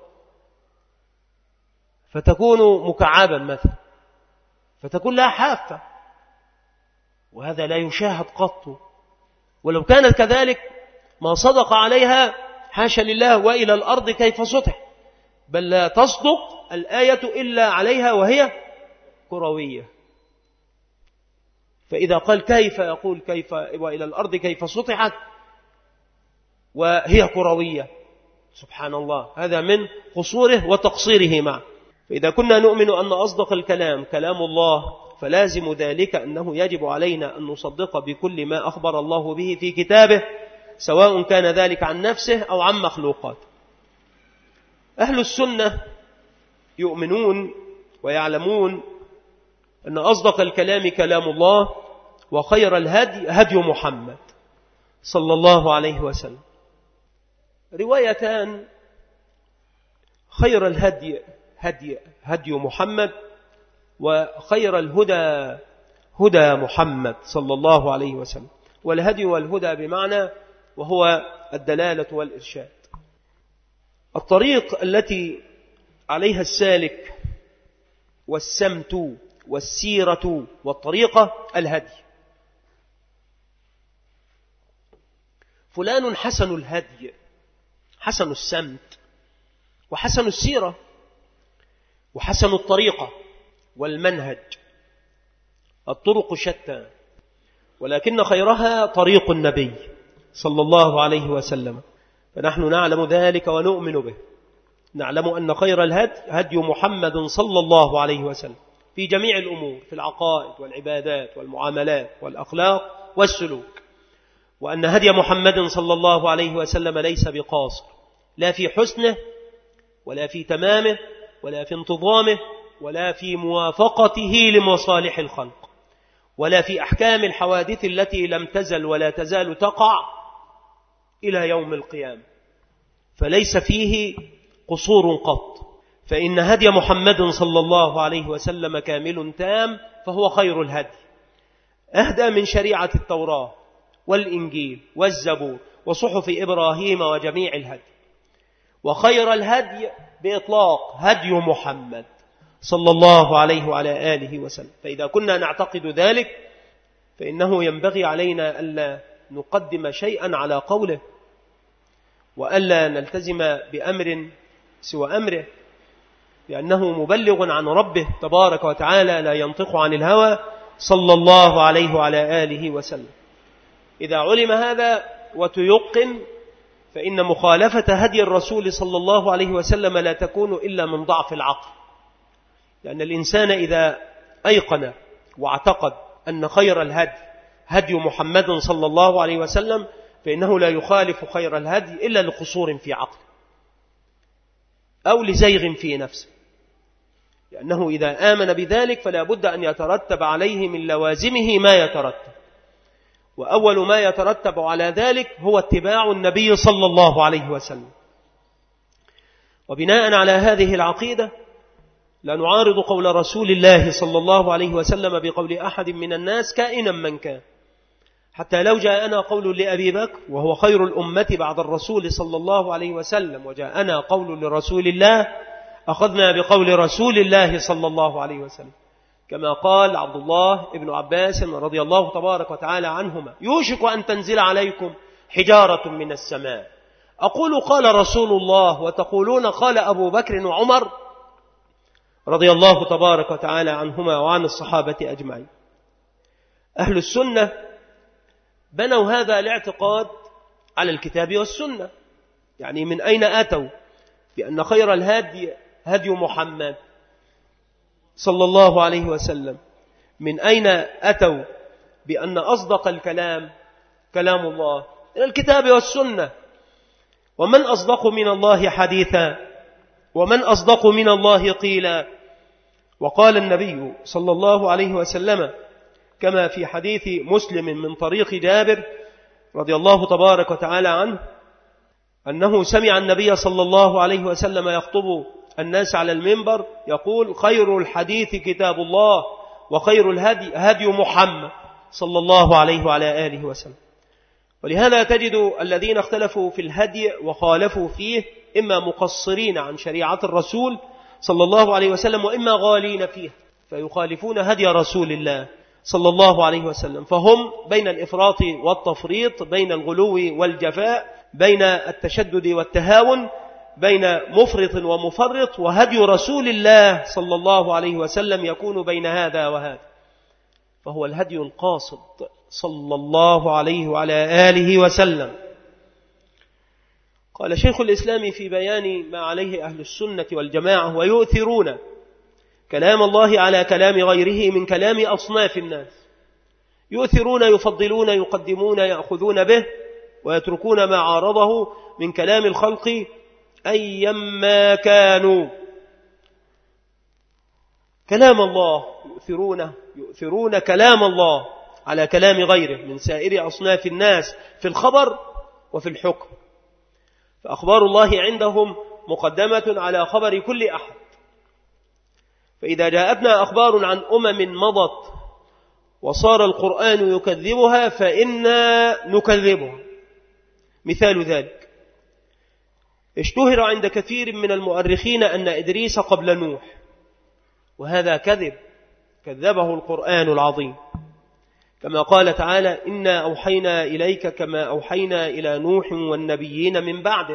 فتكون مكعبا مثلا، فتكون لها حافة، وهذا لا يشاهد قط. ولو كانت كذلك ما صدق عليها حاشا لله وإلى الأرض كيف سطح، بل لا تصدق الآية إلا عليها وهي كروية. فإذا قال كيف يقول كيف وإلى الأرض كيف سطحت وهي كروية، سبحان الله، هذا من قصوره وتقصيره معه. فإذا كنا نؤمن أن أصدق الكلام كلام الله، فلازم ذلك أنه يجب علينا أن نصدق بكل ما أخبر الله به في كتابه، سواء كان ذلك عن نفسه أو عن مخلوقات. أهل السنة يؤمنون ويعلمون أن أصدق الكلام كلام الله، وخير الهدي هدي محمد صلى الله عليه وسلم. روايتان: خير الهدي هدي, هدي محمد، وخير الهدى هدى محمد صلى الله عليه وسلم. والهدي والهدى بمعنى وهو الدلالة والإرشاد، الطريق التي عليها السالك، والسمت والسيرة والطريقة الهدي. فلان حسن الهدي، حسن السمت، وحسن السيرة، وحسن الطريقة والمنهج. الطرق شتى، ولكن خيرها طريق النبي صلى الله عليه وسلم، فنحن نعلم ذلك ونؤمن به. نعلم أن خير الهدي هدي محمد صلى الله عليه وسلم في جميع الأمور، في العقائد والعبادات والمعاملات والأخلاق والسلوك، وأن هدي محمد صلى الله عليه وسلم ليس بقاصر، لا في حسنه ولا في تمامه ولا في انتظامه ولا في موافقته لمصالح الخلق، ولا في أحكام الحوادث التي لم تزل ولا تزال تقع إلى يوم القيامة، فليس فيه قصور قط. فإن هدي محمد صلى الله عليه وسلم كامل تام، فهو خير الهدي، أهدى من شريعة التوراة والإنجيل والزبور وصحف إبراهيم وجميع الهدي. وخير الهدي بإطلاق هدي محمد صلى الله عليه وعلى آله وسلم. فإذا كنا نعتقد ذلك فإنه ينبغي علينا ألا نقدم شيئا على قوله، وألا نلتزم بأمر سوى أمره، لأنه مبلغ عن ربه تبارك وتعالى، لا ينطق عن الهوى صلى الله عليه وعلى آله وسلم. إذا علم هذا وتيقن، فإن مخالفة هدي الرسول صلى الله عليه وسلم لا تكون إلا من ضعف العقل، لأن الإنسان إذا أيقن واعتقد أن خير الهدي هدي محمد صلى الله عليه وسلم، فإنه لا يخالف خير الهدي إلا لقصور في عقله أو لزيغ في نفسه، لأنه إذا آمن بذلك فلا بد أن يترتب عليه من لوازمه ما يترتب، وأول ما يترتب على ذلك هو اتباع النبي صلى الله عليه وسلم. وبناء على هذه العقيدة لا نعارض قول رسول الله صلى الله عليه وسلم بقول أحد من الناس كائنا من كان، حتى لو جاءنا قول لأبي بكر وهو خير الأمة بعد الرسول صلى الله عليه وسلم، وجاءنا قول لرسول الله، أخذنا بقول رسول الله صلى الله عليه وسلم، كما قال عبد الله ابن عباس رضي الله تبارك وتعالى عنهما: يوشك أن تنزل عليكم حجارة من السماء، أقول قال رسول الله وتقولون قال أبو بكر وعمر رضي الله تبارك وتعالى عنهما وعن الصحابة أجمعين. أهل السنة بنوا هذا الاعتقاد على الكتاب والسنة. يعني من أين أتوا بأن خير الهدي هدي محمد صلى الله عليه وسلم؟ من أين أتوا بأن أصدق الكلام كلام الله؟ إلى الكتاب والسنة. ومن أصدق من الله حديثا، ومن أصدق من الله قيلا، وقال النبي صلى الله عليه وسلم كما في حديث مسلم من طريق جابر رضي الله تبارك وتعالى عنه أنه سمع النبي صلى الله عليه وسلم يخطب الناس على المنبر يقول: خير الحديث كتاب الله وخير الهدي هدي محمد صلى الله عليه وعلى آله وسلم. ولهذا تجد الذين اختلفوا في الهدي وخالفوا فيه إما مقصرين عن شريعة الرسول صلى الله عليه وسلم وإما غالين فيه فيخالفون هدي رسول الله صلى الله عليه وسلم، فهم بين الإفراط والتفريط، بين الغلو والجفاء، بين التشدد والتهاون، بين مفرط ومفرط. وهدي رسول الله صلى الله عليه وسلم يكون بين هذا وهذا، فهو الهدي القاصد صلى الله عليه وعلى آله وسلم. قال شيخ الإسلام في بيان ما عليه أهل السنة والجماعة: ويؤثرون كلام الله على كلام غيره من كلام أصناف الناس. يؤثرون يفضلون يقدمون يأخذون به، ويتركون ما عارضه من كلام الخلق أيما كانوا. كلام الله يؤثرون يؤثرون كلام الله على كلام غيره من سائر أصناف الناس في الخبر وفي الحكم، فأخبار الله عندهم مقدمة على خبر كل أحد. فإذا جاءتنا أخبار عن أمم مضت وصار القرآن يكذبها فإنا نكذبها. مثال ذلك: اشتهر عند كثير من المؤرخين أن إدريس قبل نوح، وهذا كذب، كذبه القرآن العظيم، كما قال تعالى: إنا أوحينا إليك كما أوحينا إلى نوح والنبيين من بعده.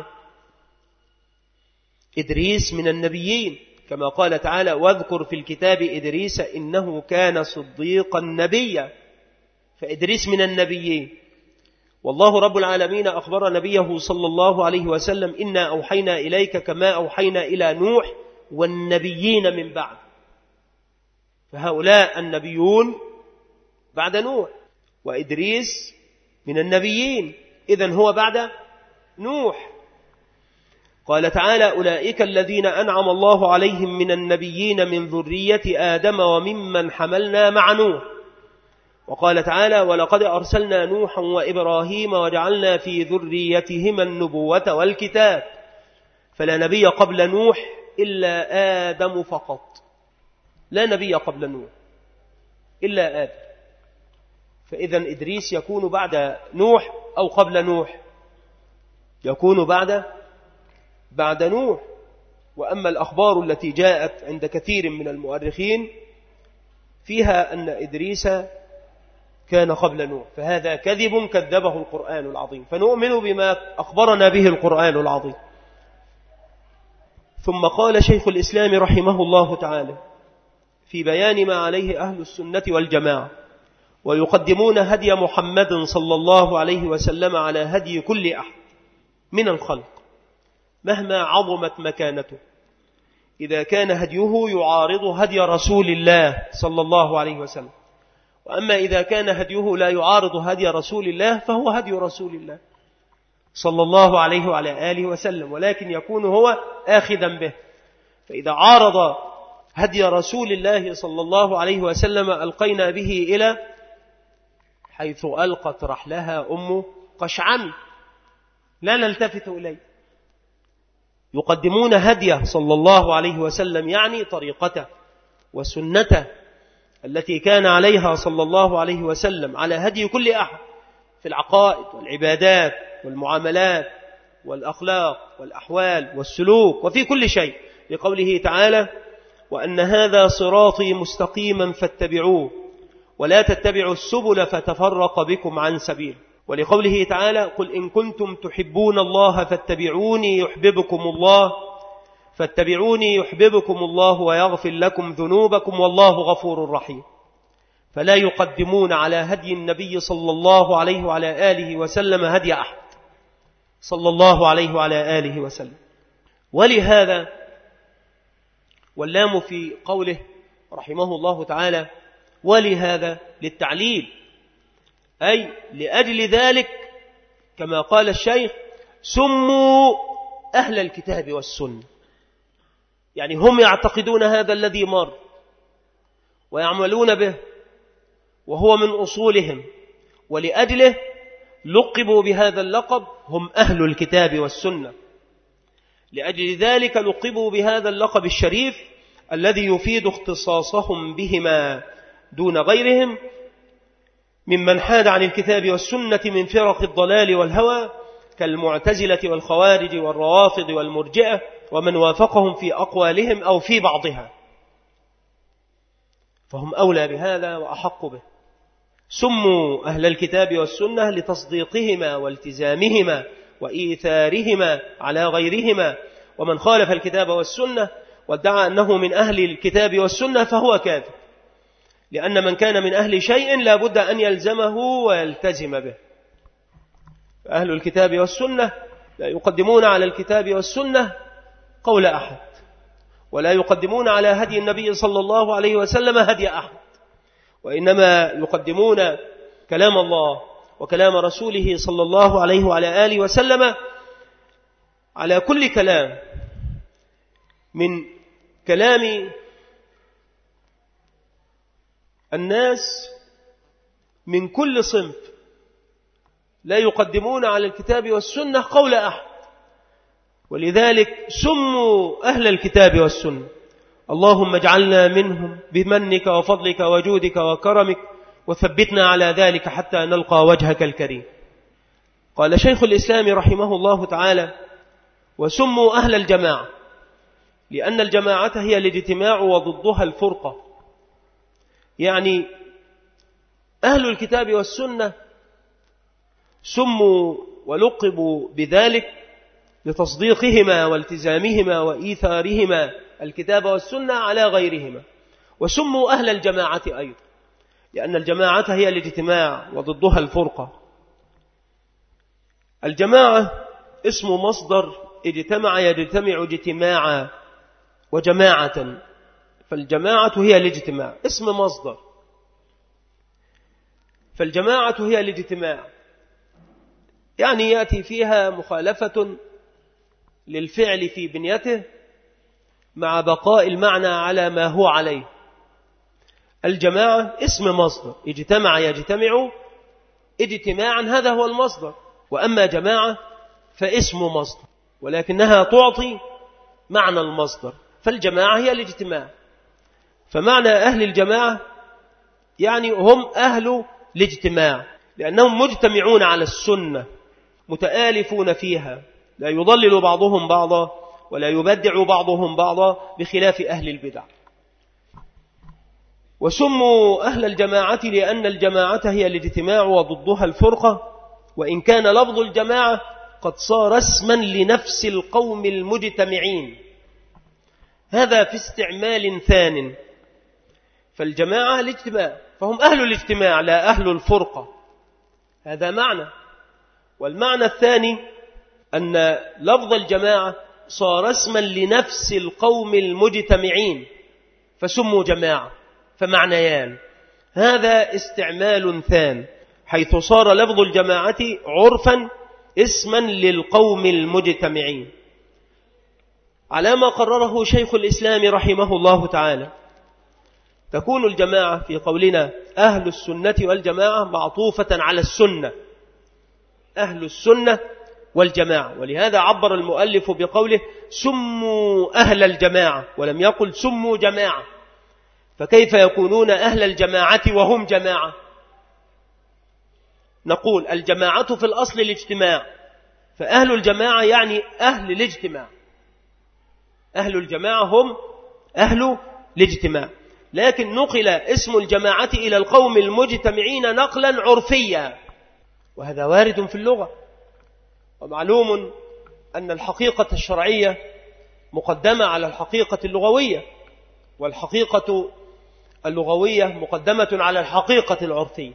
إدريس من النبيين، كما قال تعالى: واذكر في الكتاب إدريس إنه كان صديقا نبيا. فإدريس من النبيين، والله رب العالمين أخبر نبيه صلى الله عليه وسلم: إنا أوحينا إليك كما أوحينا إلى نوح والنبيين من بعد. فهؤلاء النبيون بعد نوح، وإدريس من النبيين، إذن هو بعد نوح. قال تعالى: أولئك الذين أنعم الله عليهم من النبيين من ذرية آدم وممن حملنا مع نوح. وقال تعالى: ولقد أرسلنا نوحا وإبراهيم وجعلنا في ذريتهما النبوة والكتاب. فلا نبي قبل نوح إلا آدم فقط، لا نبي قبل نوح إلا آدم. فإذا إدريس يكون بعد نوح أو قبل نوح؟ يكون بعد بعد نوح. وأما الأخبار التي جاءت عند كثير من المؤرخين فيها أن إدريس كان قبل نوح، فهذا كذب كذبه القرآن العظيم، فنؤمن بما أخبرنا به القرآن العظيم. ثم قال شيخ الإسلام رحمه الله تعالى في بيان ما عليه أهل السنة والجماعة: ويقدمون هدي محمد صلى الله عليه وسلم على هدي كل أحد من الخلق مهما عظمت مكانته، إذا كان هديه يعارض هدي رسول الله صلى الله عليه وسلم. وأما إذا كان هديه لا يعارض هدي رسول الله فهو هدي رسول الله صلى الله عليه وعلى آله وسلم، ولكن يكون هو آخذا به. فإذا عارض هدي رسول الله صلى الله عليه وسلم ألقينا به إلى حيث ألقت رحلها أم قشعم، لا نلتفت إليه. يقدمون هديه صلى الله عليه وسلم، يعني طريقته وسنته التي كان عليها صلى الله عليه وسلم، على هدي كل أحد في العقائد والعبادات والمعاملات والأخلاق والأحوال والسلوك وفي كل شيء، لقوله تعالى: وأن هذا صراطي مستقيما فاتبعوه ولا تتبعوا السبل فتفرق بكم عن سبيل. ولقوله تعالى: قل إن كنتم تحبون الله فاتبعوني يحببكم الله فاتبعوني يحببكم الله ويغفر لكم ذنوبكم والله غفور رحيم. فلا يقدمون على هدي النبي صلى الله عليه وعلى آله وسلم هدي أحد صلى الله عليه وعلى آله وسلم. ولهذا واللام في قوله رحمه الله تعالى ولهذا للتعليل، أي لأجل ذلك كما قال الشيخ: سموا أهل الكتاب والسنة، يعني هم يعتقدون هذا الذي مر ويعملون به وهو من أصولهم، ولأجله لقبوا بهذا اللقب، هم أهل الكتاب والسنة. لأجل ذلك لقبوا بهذا اللقب الشريف الذي يفيد اختصاصهم بهما دون غيرهم ممن حاد عن الكتاب والسنة من فرق الضلال والهوى كالمعتزلة والخوارج والروافض والمرجئة ومن وافقهم في أقوالهم أو في بعضها، فهم أولى بهذا وأحق به. سموا أهل الكتاب والسنة لتصديقهما والتزامهما وإيثارهما على غيرهما، ومن خالف الكتاب والسنة وادعى أنه من أهل الكتاب والسنة فهو كافر، لأن من كان من أهل شيء لا بد أن يلزمه ويلتزم به. أهل الكتاب والسنة لا يقدمون على الكتاب والسنة قول أحد، ولا يقدمون على هدي النبي صلى الله عليه وسلم هدي أحد، وإنما يقدمون كلام الله وكلام رسوله صلى الله عليه وعلى آله وسلم على كل كلام من كلام الناس من كل صنف، لا يقدمون على الكتاب والسنة قول أحد. ولذلك سموا أهل الكتاب والسنة. اللهم اجعلنا منهم بمنك وفضلك وجودك وكرمك، وثبتنا على ذلك حتى نلقى وجهك الكريم. قال شيخ الإسلام رحمه الله تعالى: وسموا أهل الجماعة لأن الجماعة هي الاجتماع وضدها الفرقة. يعني أهل الكتاب والسنة سموا ولقبوا بذلك لتصديقهما والتزامهما وإيثارهما الكتاب والسنة على غيرهما. وسموا أهل الجماعة أيضا لأن الجماعة هي الاجتماع وضدها الفرقة. الجماعة اسم مصدر اجتمع يجتمع اجتماعا وجماعة، فالجماعة هي الاجتماع، اسم مصدر، فالجماعة هي الاجتماع، يعني يأتي فيها مخالفة للفعل في بنيته مع بقاء المعنى على ما هو عليه. الجماعة اسم مصدر اجتمع يجتمع اجتماعا، هذا هو المصدر، وأما جماعة فاسم مصدر ولكنها تعطي معنى المصدر، فالجماعة هي الاجتماع. فمعنى أهل الجماعة يعني هم أهل الاجتماع، لأنهم مجتمعون على السنة متآلفون فيها، لا يضلل بعضهم بعضا ولا يبدع بعضهم بعضا بخلاف أهل البدع. وسموا أهل الجماعة لأن الجماعة هي الاجتماع وضدها الفرقة، وإن كان لفظ الجماعة قد صار اسما لنفس القوم المجتمعين، هذا في استعمال ثان. فالجماعة الاجتماع، فهم أهل الاجتماع لا أهل الفرقة، هذا معنى. والمعنى الثاني أن لفظ الجماعة صار اسما لنفس القوم المجتمعين فسموا جماعة، فمعنيان، هذا استعمال ثان، حيث صار لفظ الجماعة عرفا اسما للقوم المجتمعين، على ما قرره شيخ الإسلام رحمه الله تعالى. تكون الجماعة في قولنا أهل السنة والجماعة معطوفة على السنة، أهل السنة والجماعة، ولهذا عبر المؤلف بقوله سموا أهل الجماعة ولم يقل سموا جماعة، فكيف يكونون أهل الجماعة وهم جماعة؟ نقول الجماعة في الأصل الاجتماع، فأهل الجماعة يعني أهل الاجتماع، أهل الجماعة هم أهل الاجتماع، لكن نقل اسم الجماعة إلى القوم المجتمعين نقلا عرفيا، وهذا وارد في اللغة. ومعلوم أن الحقيقة الشرعية مقدمة على الحقيقة اللغوية، والحقيقة اللغوية مقدمة على الحقيقة العرفية.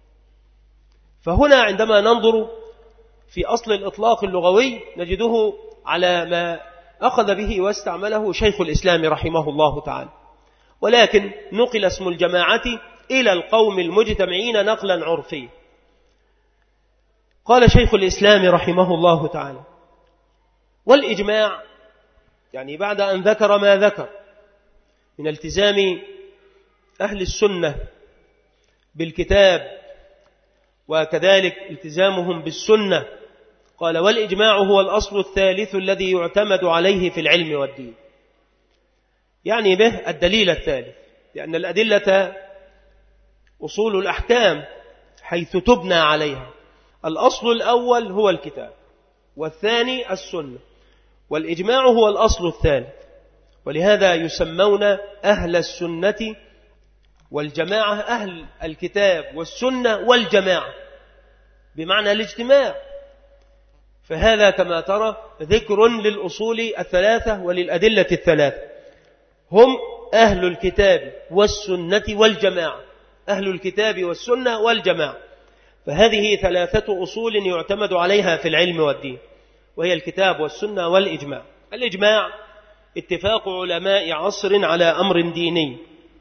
فهنا عندما ننظر في أصل الإطلاق اللغوي نجده على ما أخذ به واستعمله شيخ الإسلام رحمه الله تعالى، ولكن نقل اسم الجماعة إلى القوم المجتمعين نقلا عرفيا. قال شيخ الإسلام رحمه الله تعالى: والإجماع، يعني بعد أن ذكر ما ذكر من التزام أهل السنة بالكتاب وكذلك التزامهم بالسنة. قال والإجماع هو الأصل الثالث الذي يعتمد عليه في العلم والدين، يعني به الدليل الثالث، لأن الأدلة أصول الأحكام حيث تبنى عليها. الأصل الأول هو الكتاب، والثاني السنة، والإجماع هو الأصل الثالث. ولهذا يسمون أهل السنة والجماعة أهل الكتاب والسنة والجماعة، بمعنى الاجتماع. فهذا كما ترى ذكر للأصول الثلاثة وللأدلة الثلاثة، هم أهل الكتاب والسنة والجماعة، أهل الكتاب والسنة والجماعة. فهذه ثلاثة أصول يعتمد عليها في العلم والدين، وهي الكتاب والسنة والإجماع. الإجماع اتفاق علماء عصر على أمر ديني،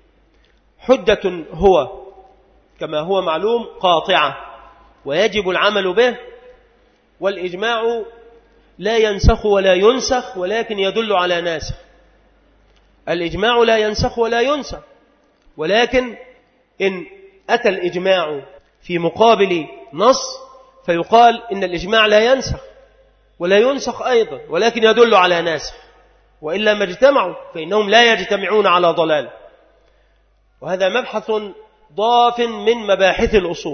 حجة هو كما هو معلوم قاطعة ويجب العمل به. والإجماع لا ينسخ ولا ينسخ، ولكن يدل على ناسخ. الإجماع لا ينسخ ولا ينسخ، ولكن إن أتى الإجماع في مقابل نص فيقال إن الإجماع لا ينسخ ولا ينسخ أيضا، ولكن يدل على ناسخ، وإلا ما اجتمعوا فإنهم لا يجتمعون على ضلال. وهذا مبحث ضاف من مباحث الأصول.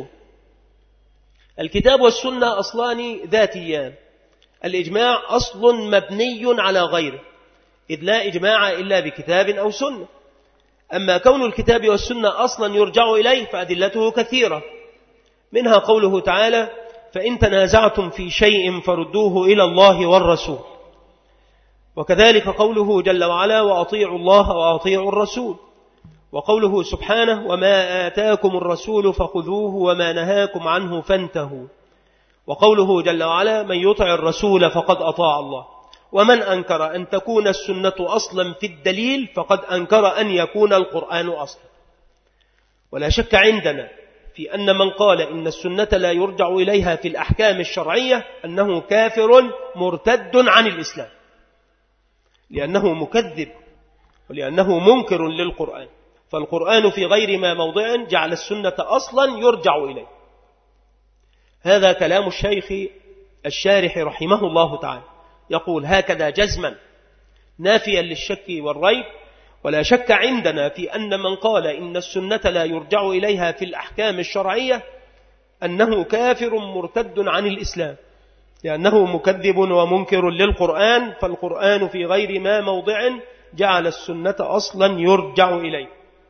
الكتاب والسنة أصلان ذاتيان، الإجماع أصل مبني على غيره، إذ لا إجماع إلا بكتاب أو سنة. أما كون الكتاب والسنة أصلا يرجع إليه فأدلته كثيرة، منها قوله تعالى فإن تنازعتم في شيء فردوه إلى الله والرسول، وكذلك قوله جل وعلا وأطيعوا الله وأطيعوا الرسول، وقوله سبحانه وما آتاكم الرسول فخذوه وما نهاكم عنه فانتهوا، وقوله جل وعلا من يطع الرسول فقد أطاع الله، ومن أنكر أن تكون السنة أصلا في الدليل فقد أنكر أن يكون القرآن أصلا. ولا شك عندنا في أن من قال إن السنة لا يرجع إليها في الأحكام الشرعية أنه كافر مرتد عن الإسلام، لأنه مكذب ولأنه منكر للقرآن. فالقرآن في غير ما موضع جعل السنة أصلا يرجع إليه. هذا كلام الشيخ الشارح رحمه الله تعالى، يقول هكذا جزما نافيا للشك والريب. ولا شك عندنا في أن من قال إن السنة لا يرجع إليها في الأحكام الشرعية أنه كافر مرتد عن الإسلام، لأنه مكذب ومنكر للقرآن. فالقرآن في غير ما موضع جعل السنة أصلا يرجع إليه.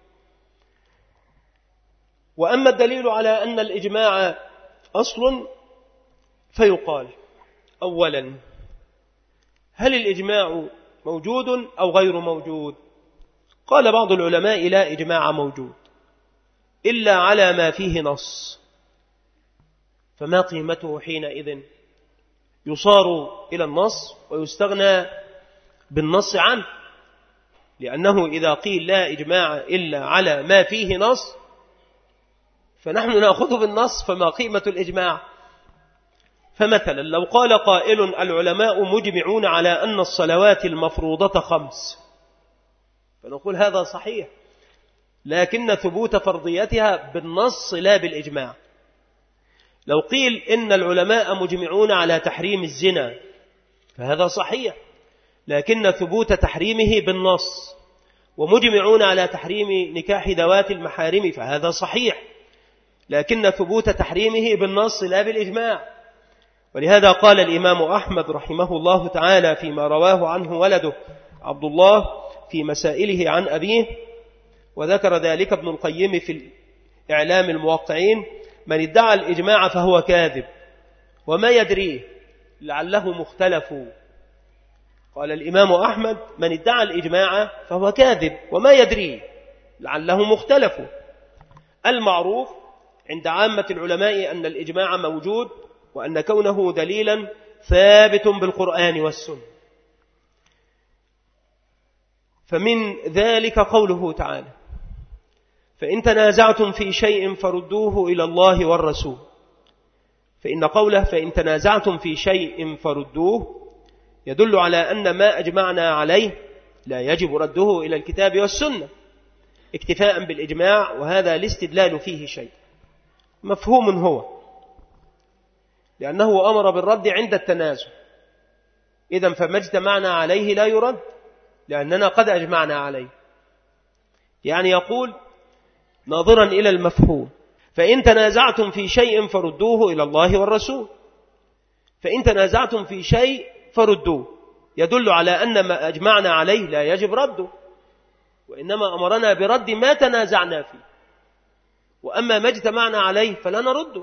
وأما الدليل على أن الإجماع أصل فيقال أولا هل الإجماع موجود أو غير موجود؟ قال بعض العلماء لا إجماع موجود إلا على ما فيه نص، فما قيمته حينئذ؟ يصار إلى النص ويستغنى بالنص عنه، لأنه إذا قيل لا إجماع إلا على ما فيه نص فنحن نأخذ بالنص، فما قيمة الإجماع؟ فمثلا لو قال قائل العلماء مجمعون على أن الصلوات المفروضة خمس، فنقول هذا صحيح، لكن ثبوت فرضيتها بالنص لا بالإجماع. لو قيل إن العلماء مجمعون على تحريم الزنا فهذا صحيح، لكن ثبوت تحريمه بالنص، ومجمعون على تحريم نكاح ذوات المحارم فهذا صحيح، لكن ثبوت تحريمه بالنص لا بالإجماع. ولهذا قال الإمام أحمد رحمه الله تعالى فيما رواه عنه ولده عبد الله في مسائله عن أبيه، وذكر ذلك ابن القيم في إعلام الموقعين: من ادعى الإجماع فهو كاذب وما يدريه لعله مختلف. قال الإمام أحمد: من ادعى الإجماع فهو كاذب وما يدريه لعله مختلف. المعروف عند عامة العلماء أن الإجماع موجود، وأن كونه دليلا ثابت بالقرآن والسنة. فمن ذلك قوله تعالى: فإن تنازعتم في شيء فردوه إلى الله والرسول. فإن قوله فإن تنازعتم في شيء فردوه يدل على أن ما أجمعنا عليه لا يجب رده إلى الكتاب والسنة، اكتفاء بالإجماع، وهذا الاستدلال فيه شيء مفهوم هو، لأنه أمر بالرد عند التنازع. إذن فما اجتمعنا عليه لا يرد، لأننا قد أجمعنا عليه. يعني يقول ناظرا إلى المفهوم: فإن تنازعتم في شيء فردوه إلى الله والرسول. فإن تنازعتم في شيء فردوه، يدل على أن ما أجمعنا عليه لا يجب رده، وإنما أمرنا برد ما تنازعنا فيه، وأما ما اجتمعنا عليه فلا نرده.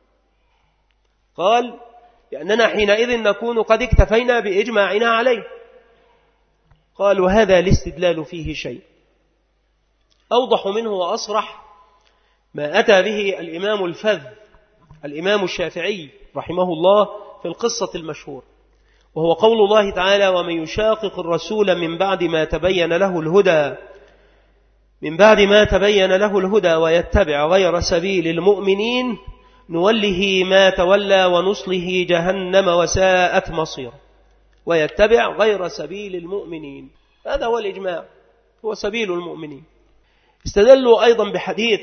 قال: لأننا حينئذ نكون قد اكتفينا بإجماعنا عليه. قال: وهذا الاستدلال فيه شيء. أوضح منه وأصرح ما أتى به الإمام الفذ الإمام الشافعي رحمه الله في القصة المشهورة، وهو قول الله تعالى: ومن يشاقق الرسول من بعد ما تبين له الهدى من بعد ما تبين له الهدى ويتبع غير سبيل المؤمنين نوله ما تولى ونصله جهنم وساءت مصيرا. ويتبع غير سبيل المؤمنين، هذا هو الإجماع، هو سبيل المؤمنين. استدلوا أيضا بحديث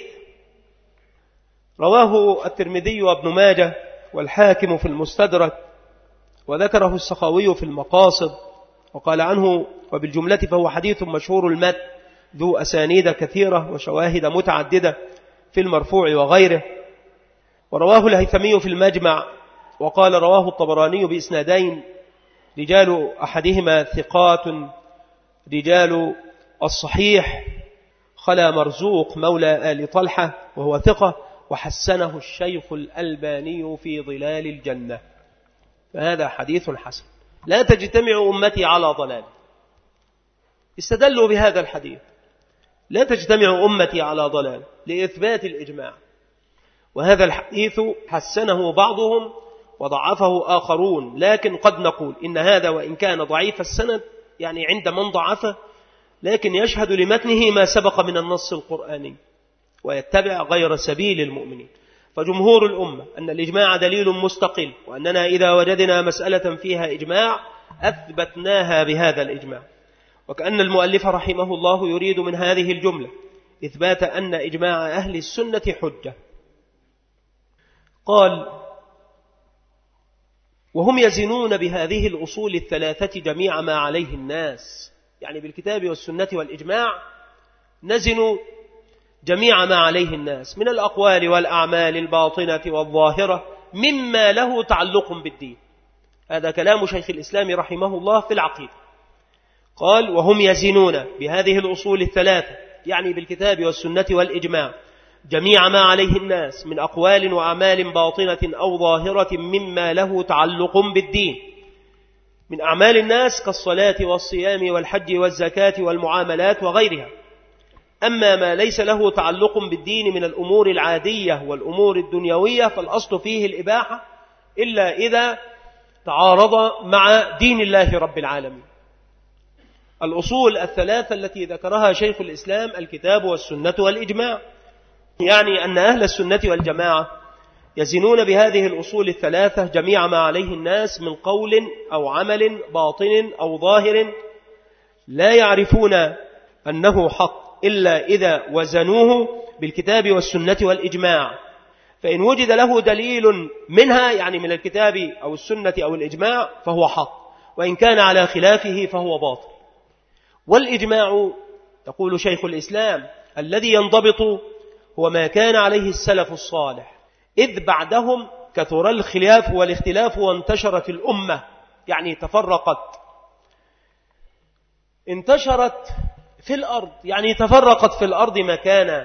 رواه الترمذي وابن ماجه والحاكم في المستدرك، وذكره السخاوي في المقاصد، وقال عنه: وبالجملة فهو حديث مشهور المتن ذو أسانيد كثيرة وشواهد متعددة في المرفوع وغيره. ورواه الهيثمي في المجمع، وقال رواه الطبراني بإسنادين: رجال أحدهما ثقات رجال الصحيح خلا مرزوق مولى آل طلحة وهو ثقة، وحسنه الشيخ الألباني في ظلال الجنة. فهذا حديث حسن. لا تجتمع أمتي على ضلال. استدلوا بهذا الحديث: لا تجتمع أمتي على ضلال، لإثبات الإجماع. وهذا الحديث حسنه بعضهم وضعفه آخرون، لكن قد نقول إن هذا وإن كان ضعيف السند، يعني عند من ضعفه، لكن يشهد لمتنه ما سبق من النص القرآني: ويتبع غير سبيل المؤمنين. فجمهور الأمة أن الإجماع دليل مستقل، وأننا إذا وجدنا مسألة فيها إجماع أثبتناها بهذا الإجماع. وكأن المؤلف رحمه الله يريد من هذه الجملة إثبات أن إجماع أهل السنة حجة. قال: وهم يزنون بهذه الأصول الثلاثة جميع ما عليه الناس، يعني بالكتاب والسنة والإجماع نزن جميع ما عليه الناس من الأقوال والأعمال الباطنة والظاهرة مما له تعلق بالدين. هذا كلام شيخ الإسلام رحمه الله في العقيدة. قال: وهم يزنون بهذه الأصول الثلاثة، يعني بالكتاب والسنة والإجماع، جميع ما عليه الناس من أقوال وأعمال باطنة أو ظاهرة مما له تعلق بالدين من أعمال الناس كالصلاة والصيام والحج والزكاة والمعاملات وغيرها. أما ما ليس له تعلق بالدين من الأمور العادية والأمور الدنيوية فالأصل فيه الإباحة، إلا إذا تعارض مع دين الله رب العالمين. الأصول الثلاثة التي ذكرها شيخ الإسلام: الكتاب والسنة والإجماع، يعني أن أهل السنة والجماعة يزنون بهذه الأصول الثلاثة جميع ما عليه الناس من قول أو عمل باطن أو ظاهر، لا يعرفون أنه حق إلا إذا وزنوه بالكتاب والسنة والإجماع. فإن وجد له دليل منها، يعني من الكتاب أو السنة أو الإجماع، فهو حق، وإن كان على خلافه فهو باطل. والإجماع، يقول شيخ الإسلام، الذي ينضبط هو ما كان عليه السلف الصالح، إذ بعدهم كثر الخلاف والاختلاف وانتشرت الأمة، يعني تفرقت، انتشرت في الأرض، يعني تفرقت في الأرض مكانا،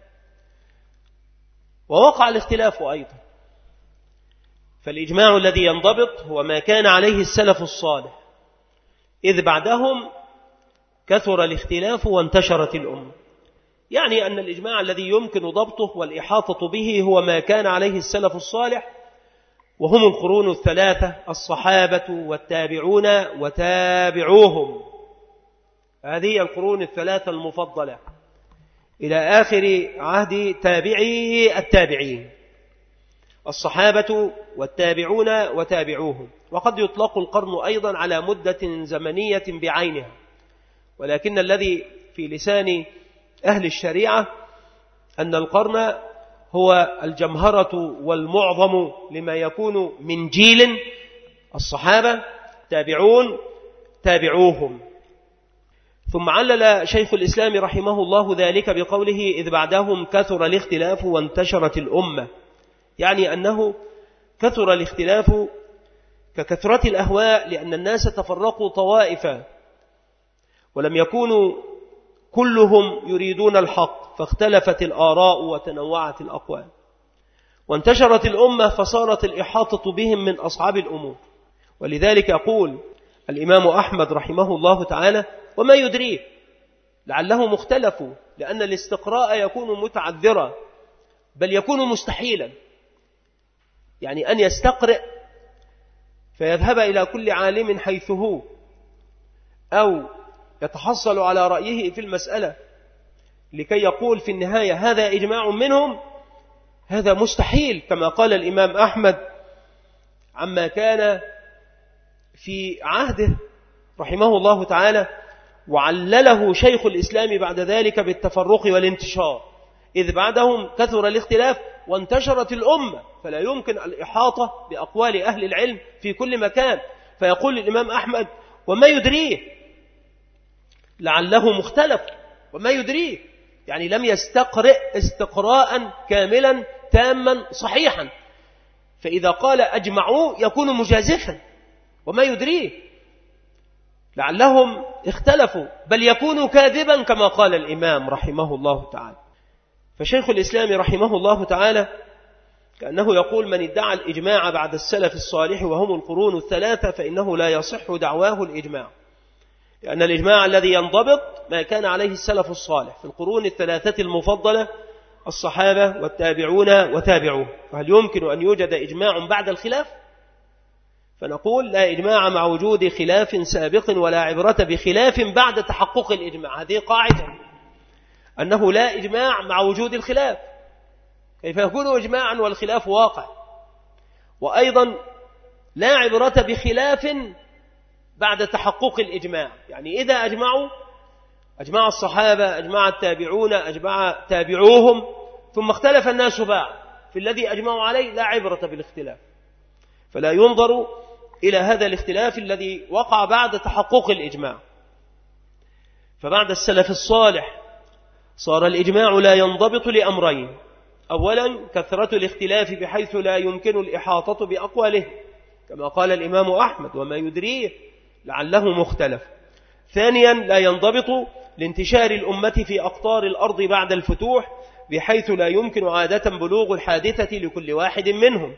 ووقع الاختلاف أيضا. فالإجماع الذي ينضبط هو ما كان عليه السلف الصالح، إذ بعدهم كثر الاختلاف وانتشرت الأمة. يعني أن الإجماع الذي يمكن ضبطه والإحاطة به هو ما كان عليه السلف الصالح، وهم القرون الثلاثة: الصحابة والتابعون وتابعوهم. هذه القرون الثلاثة المفضلة إلى آخر عهد تابعي التابعين: الصحابة والتابعون وتابعوهم. وقد يطلق القرن أيضا على مدة زمنية بعينها، ولكن الذي في لسان أهل الشريعة أن القرن هو الجمهرة والمعظم لما يكون من جيل الصحابة تابعون تابعوهم. ثم علل شيخ الإسلام رحمه الله ذلك بقوله إذ بعدهم كثر الاختلاف وانتشرت الأمة، يعني أنه كثر الاختلاف ككثرة الأهواء، لأن الناس تفرقوا طوائفا ولم يكونوا كلهم يريدون الحق، فاختلفت الآراء وتنوعت الأقوال، وانتشرت الأمة فصارت الإحاطة بهم من أصعب الأمور. ولذلك يقول الإمام أحمد رحمه الله تعالى وما يدريه لعلهم اختلفوا، لأن الاستقراء يكون متعذرا بل يكون مستحيلا، يعني أن يستقرئ فيذهب إلى كل عالم حيث هو أو يتحصل على رأيه في المسألة لكي يقول في النهاية هذا إجماع منهم، هذا مستحيل، كما قال الإمام أحمد عما كان في عهده رحمه الله تعالى، وعلله شيخ الإسلام بعد ذلك بالتفرق والانتشار، إذ بعدهم كثر الاختلاف وانتشرت الأمة، فلا يمكن الإحاطة بأقوال أهل العلم في كل مكان. فيقول الإمام أحمد وما يدريه لعله مختلف، وما يدريه يعني لم يستقرئ استقراء كاملا تاما صحيحا، فإذا قال أجمعوا يكون مجازفا، وما يدريه لعلهم اختلفوا بل يكون كاذبا كما قال الإمام رحمه الله تعالى. فشيخ الإسلام رحمه الله تعالى كأنه يقول من ادعى الإجماع بعد السلف الصالح وهم القرون الثلاثة فإنه لا يصح دعواه الإجماع، لأن الإجماع الذي ينضبط ما كان عليه السلف الصالح في القرون الثلاثة المفضلة الصحابة والتابعون وتابعوه. وهل يمكن أن يوجد إجماع بعد الخلاف؟ فنقول لا إجماع مع وجود خلاف سابق ولا عبرة بخلاف بعد تحقق الإجماع. هذه قاعدة أنه لا إجماع مع وجود الخلاف، كيف يكون إجماعا والخلاف واقع؟ وأيضا لا عبرة بخلاف بعد تحقق الإجماع، يعني إذا أجمعوا أجمع الصحابة أجمع التابعون أجمع تابعوهم ثم اختلف الناس بعد في الذي أجمعوا عليه لا عبرة بالاختلاف، فلا ينظر إلى هذا الاختلاف الذي وقع بعد تحقق الإجماع. فبعد السلف الصالح صار الإجماع لا ينضبط لأمرين: أولا كثرة الاختلاف بحيث لا يمكن الإحاطة بأقواله كما قال الإمام أحمد وما يدريه لعله مختلف. ثانيا لا ينضبط لانتشار الأمة في أقطار الأرض بعد الفتوح بحيث لا يمكن عادة بلوغ الحادثة لكل واحد منهم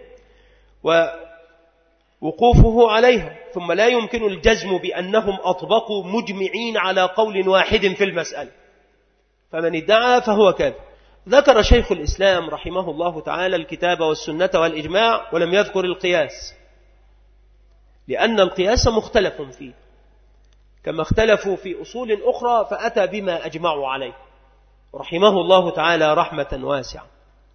ووقوفه عليها، ثم لا يمكن الجزم بأنهم أطبقوا مجمعين على قول واحد في المسألة، فمن ادعى فهو كاذب. ذكر شيخ الإسلام رحمه الله تعالى الكتاب والسنة والإجماع ولم يذكر القياس، لأن القياس مختلف فيه كما اختلفوا في أصول أخرى، فأتى بما أجمعوا عليه رحمه الله تعالى رحمة واسعة.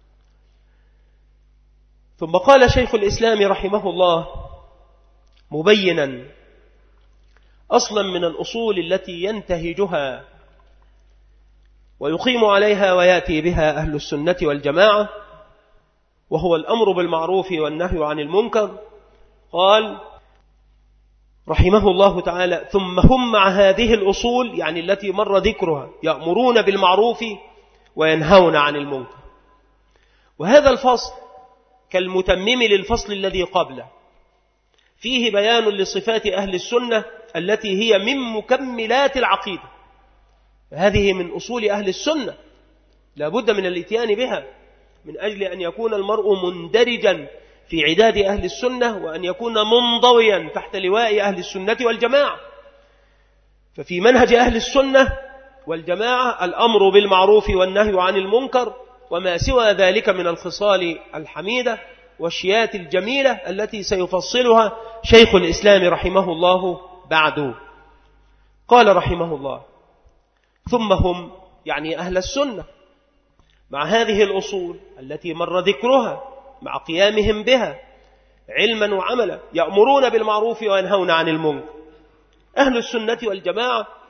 ثم قال شيخ الإسلام رحمه الله مبينا أصلا من الأصول التي ينتهجها ويقيم عليها ويأتي بها أهل السنة والجماعة، وهو الأمر بالمعروف والنهي عن المنكر. قال رحمه الله تعالى ثم هم مع هذه الأصول، يعني التي مر ذكرها، يأمرون بالمعروف وينهون عن المنكر. وهذا الفصل كالمتمم للفصل الذي قبله، فيه بيان لصفات أهل السنة التي هي من مكملات العقيدة. هذه من أصول أهل السنة لا بد من الاتيان بها من أجل أن يكون المرء مندرجا في عداد أهل السنة وأن يكون منضويا تحت لواء أهل السنة والجماعة. ففي منهج أهل السنة والجماعة الأمر بالمعروف والنهي عن المنكر وما سوى ذلك من الخصال الحميدة والشيات الجميلة التي سيفصلها شيخ الإسلام رحمه الله بعده. قال رحمه الله ثم هم، يعني أهل السنة، مع هذه الأصول التي مر ذكرها مع قيامهم بها علما وعملا، يأمرون بالمعروف وينهون عن المنكر. أهل السنة والجماعة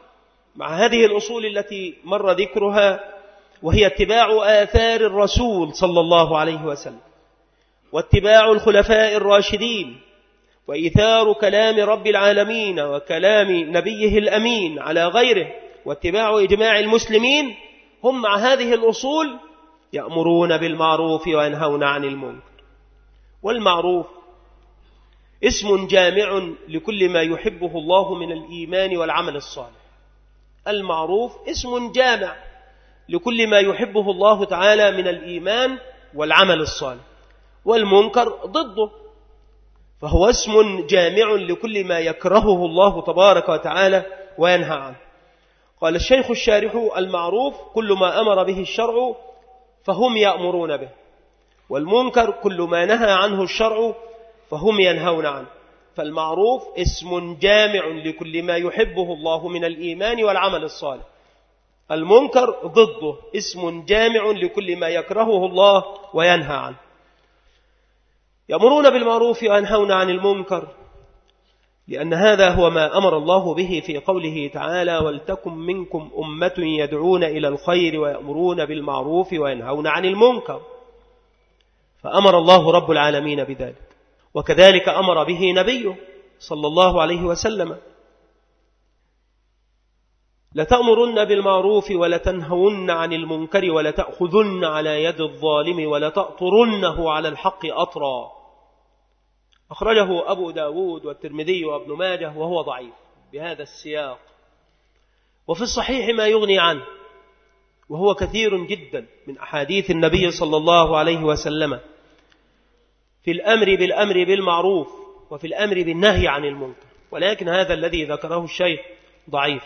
مع هذه الأصول التي مر ذكرها، وهي اتباع آثار الرسول صلى الله عليه وسلم، واتباع الخلفاء الراشدين، وإيثار كلام رب العالمين وكلام نبيه الأمين على غيره، واتباع إجماع المسلمين، هم مع هذه الأصول يأمرون بالمعروف وينهون عن المنكر. والمعروف اسم جامع لكل ما يحبه الله من الإيمان والعمل الصالح. المعروف اسم جامع لكل ما يحبه الله تعالى من الإيمان والعمل الصالح، والمنكر ضده، فهو اسم جامع لكل ما يكرهه الله تبارك وتعالى وينهى عنه. قال الشيخ الشارح: المعروف كل ما أمر به الشرع فهم يأمرون به، والمنكر كل ما نهى عنه الشرع فهم ينهون عنه. فالمعروف اسم جامع لكل ما يحبه الله من الإيمان والعمل الصالح، المنكر ضده اسم جامع لكل ما يكرهه الله وينهى عنه. يأمرون بالمعروف وينهون عن المنكر، لأن هذا هو ما أمر الله به في قوله تعالى: ولتكن منكم أمة يدعون إلى الخير ويأمرون بالمعروف وينهون عن المنكر. فأمر الله رب العالمين بذلك، وكذلك أمر به نبيه صلى الله عليه وسلم: لتأمرن بالمعروف ولتنهون عن المنكر ولتأخذن على يد الظالم ولتأطرنه على الحق أطرا. أخرجه أبو داود والترمذي وابن ماجه وهو ضعيف بهذا السياق. وفي الصحيح ما يغني عنه، وهو كثير جدا من أحاديث النبي صلى الله عليه وسلم في الأمر بالأمر بالمعروف وفي الأمر بالنهي عن المنكر، ولكن هذا الذي ذكره الشيخ ضعيف.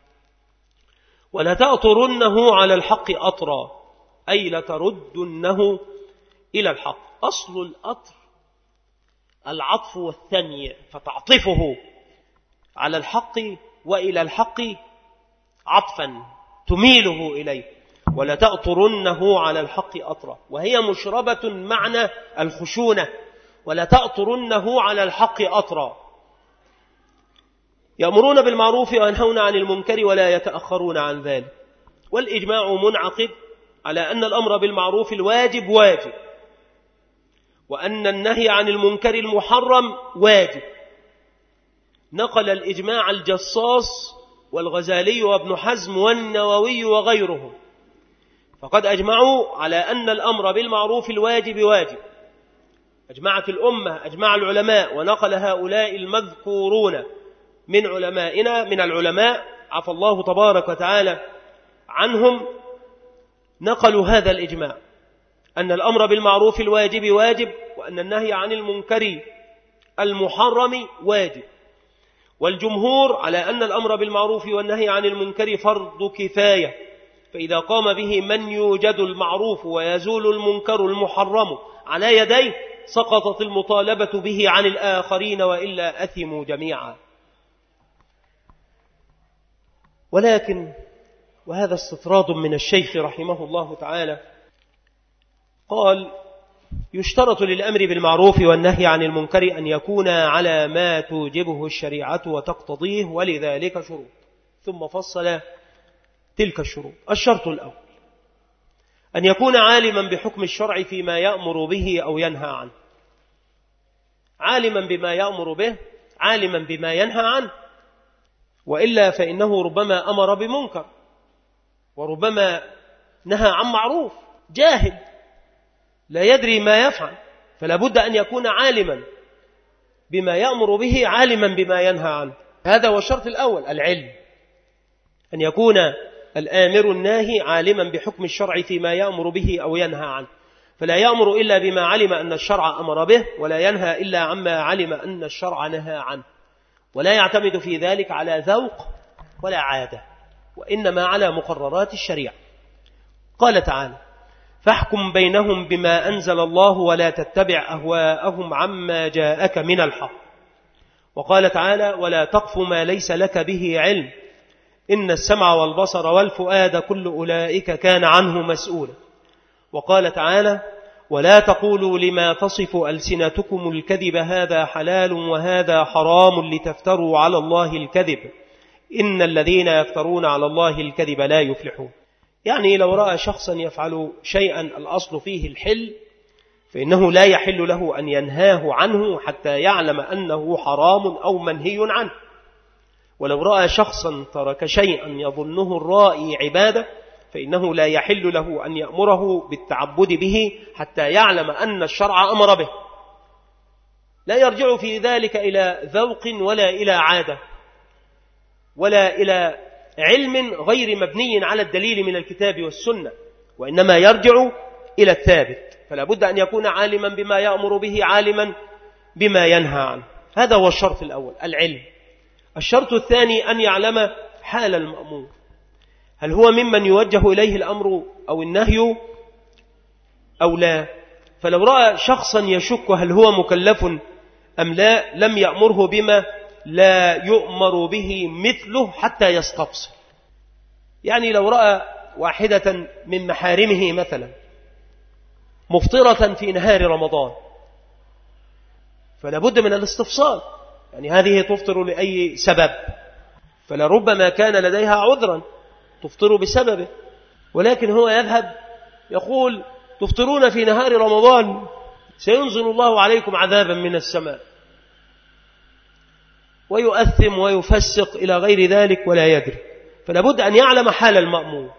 ولتأطرنه على الحق أطرا، أي لتردنه إلى الحق. أصل الأطر العطف والثني، فتعطفه على الحق وإلى الحق عطفا تميله إليه. ولتأطرنه على الحق أطرا، وهي مشربة معنى الخشونة. ولتأطرنه على الحق أطرا، يأمرون بالمعروف وينهون عن المنكر ولا يتأخرون عن ذلك. والإجماع منعقد على أن الأمر بالمعروف الواجب واجب، وأن النهي عن المنكر المحرم واجب. نقل الإجماع الجصاص والغزالي وابن حزم والنووي وغيرهم، فقد أجمعوا على أن الأمر بالمعروف الواجب واجب. أجمعت الأمة، أجمع العلماء، ونقل هؤلاء المذكورون من علمائنا من العلماء عفى الله تبارك وتعالى عنهم، نقلوا هذا الإجماع أن الأمر بالمعروف الواجب واجب، وأن النهي عن المنكر المحرم واجب. والجمهور على أن الأمر بالمعروف والنهي عن المنكر فرض كفاية، فإذا قام به من يوجد المعروف ويزول المنكر المحرم على يديه سقطت المطالبة به عن الآخرين، وإلا أثموا جميعا. ولكن وهذا استطراد من الشيخ رحمه الله تعالى، قال: يشترط للأمر بالمعروف والنهي عن المنكر أن يكون على ما توجبه الشريعة وتقتضيه، ولذلك شروط. ثم فصل تلك الشروط. الشرط الأول أن يكون عالما بحكم الشرع فيما يأمر به أو ينهى عنه، عالما بما يأمر به، عالما بما ينهى عنه، وإلا فإنه ربما أمر بمنكر وربما نهى عن معروف، جاهل لا يدري ما يفعل، فلا بد أن يكون عالما بما يأمر به، عالما بما ينهى عنه. هذا هو الشرط الأول، العلم، أن يكون الآمر الناهي عالما بحكم الشرع فيما يأمر به أو ينهى عنه، فلا يأمر إلا بما علم أن الشرع أمر به، ولا ينهى إلا عما علم أن الشرع نهى عنه، ولا يعتمد في ذلك على ذوق ولا عادة، وإنما على مقررات الشريعة. قال تعالى: فاحكم بينهم بما أنزل الله ولا تتبع أهواءهم عما جاءك من الحق. وقال تعالى: ولا تقف ما ليس لك به علم إن السمع والبصر والفؤاد كل أولئك كان عنه مسؤولا. وقال تعالى: ولا تقولوا لما تصف ألسنتكم الكذب هذا حلال وهذا حرام لتفتروا على الله الكذب إن الذين يفترون على الله الكذب لا يفلحون. يعني لو رأى شخصا يفعل شيئا الأصل فيه الحل فإنه لا يحل له أن ينهاه عنه حتى يعلم أنه حرام أو منهي عنه. ولو رأى شخصا ترك شيئا يظنه الرائي عبادة فإنه لا يحل له أن يأمره بالتعبد به حتى يعلم أن الشرع أمر به. لا يرجع في ذلك إلى ذوق ولا إلى عادة ولا إلى علم غير مبني على الدليل من الكتاب والسنة، وإنما يرجع إلى الثابت. فلا بد أن يكون عالما بما يأمر به، عالما بما ينهى عنه. هذا هو الشرط الأول، العلم. الشرط الثاني أن يعلم حال المأمور، هل هو ممن يوجه إليه الأمر أو النهي أو لا. فلو رأى شخصا يشك هل هو مكلف أم لا لم يأمره بما لا يؤمر به مثله حتى يستفصل. يعني لو رأى واحدة من محارمه مثلا مفطرة في نهار رمضان فلا بد من الاستفصال، يعني هذه تفطر لأي سبب، فلربما كان لديها عذرا تفطر بسببه، ولكن هو يذهب يقول تفطرون في نهار رمضان سينزل الله عليكم عذابا من السماء، ويؤثم ويفسق إلى غير ذلك ولا يدري. فلا بد أن يعلم حال المأمور.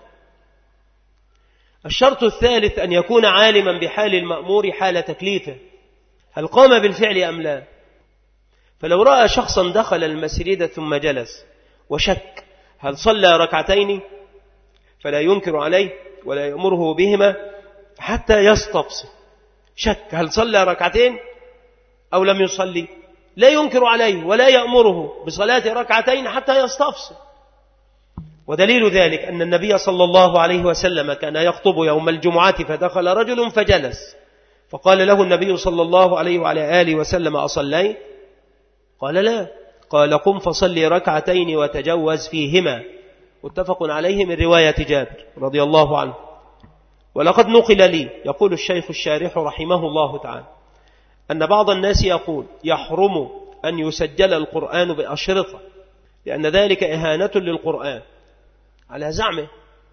الشرط الثالث أن يكون عالما بحال المأمور حال تكليفه، هل قام بالفعل أم لا. فلو رأى شخصا دخل المسجد ثم جلس وشك هل صلى ركعتين فلا ينكر عليه ولا يأمره بهما حتى يستفصل. شك هل صلى ركعتين أو لم يصلي، لا ينكر عليه ولا يأمره بصلاة ركعتين حتى يستفصل. ودليل ذلك أن النبي صلى الله عليه وسلم كان يخطب يوم الجمعة فدخل رجل فجلس، فقال له النبي صلى الله عليه وعلى آله وسلم أصليت؟ قال لا. قال قم فصلي ركعتين وتجوز فيهما. متفق عليه من رواية جابر رضي الله عنه. ولقد نقل لي يقول الشيخ الشارح رحمه الله تعالى أن بعض الناس يقول يحرم أن يسجل القرآن بأشرطة لأن ذلك إهانة للقرآن على زعمه،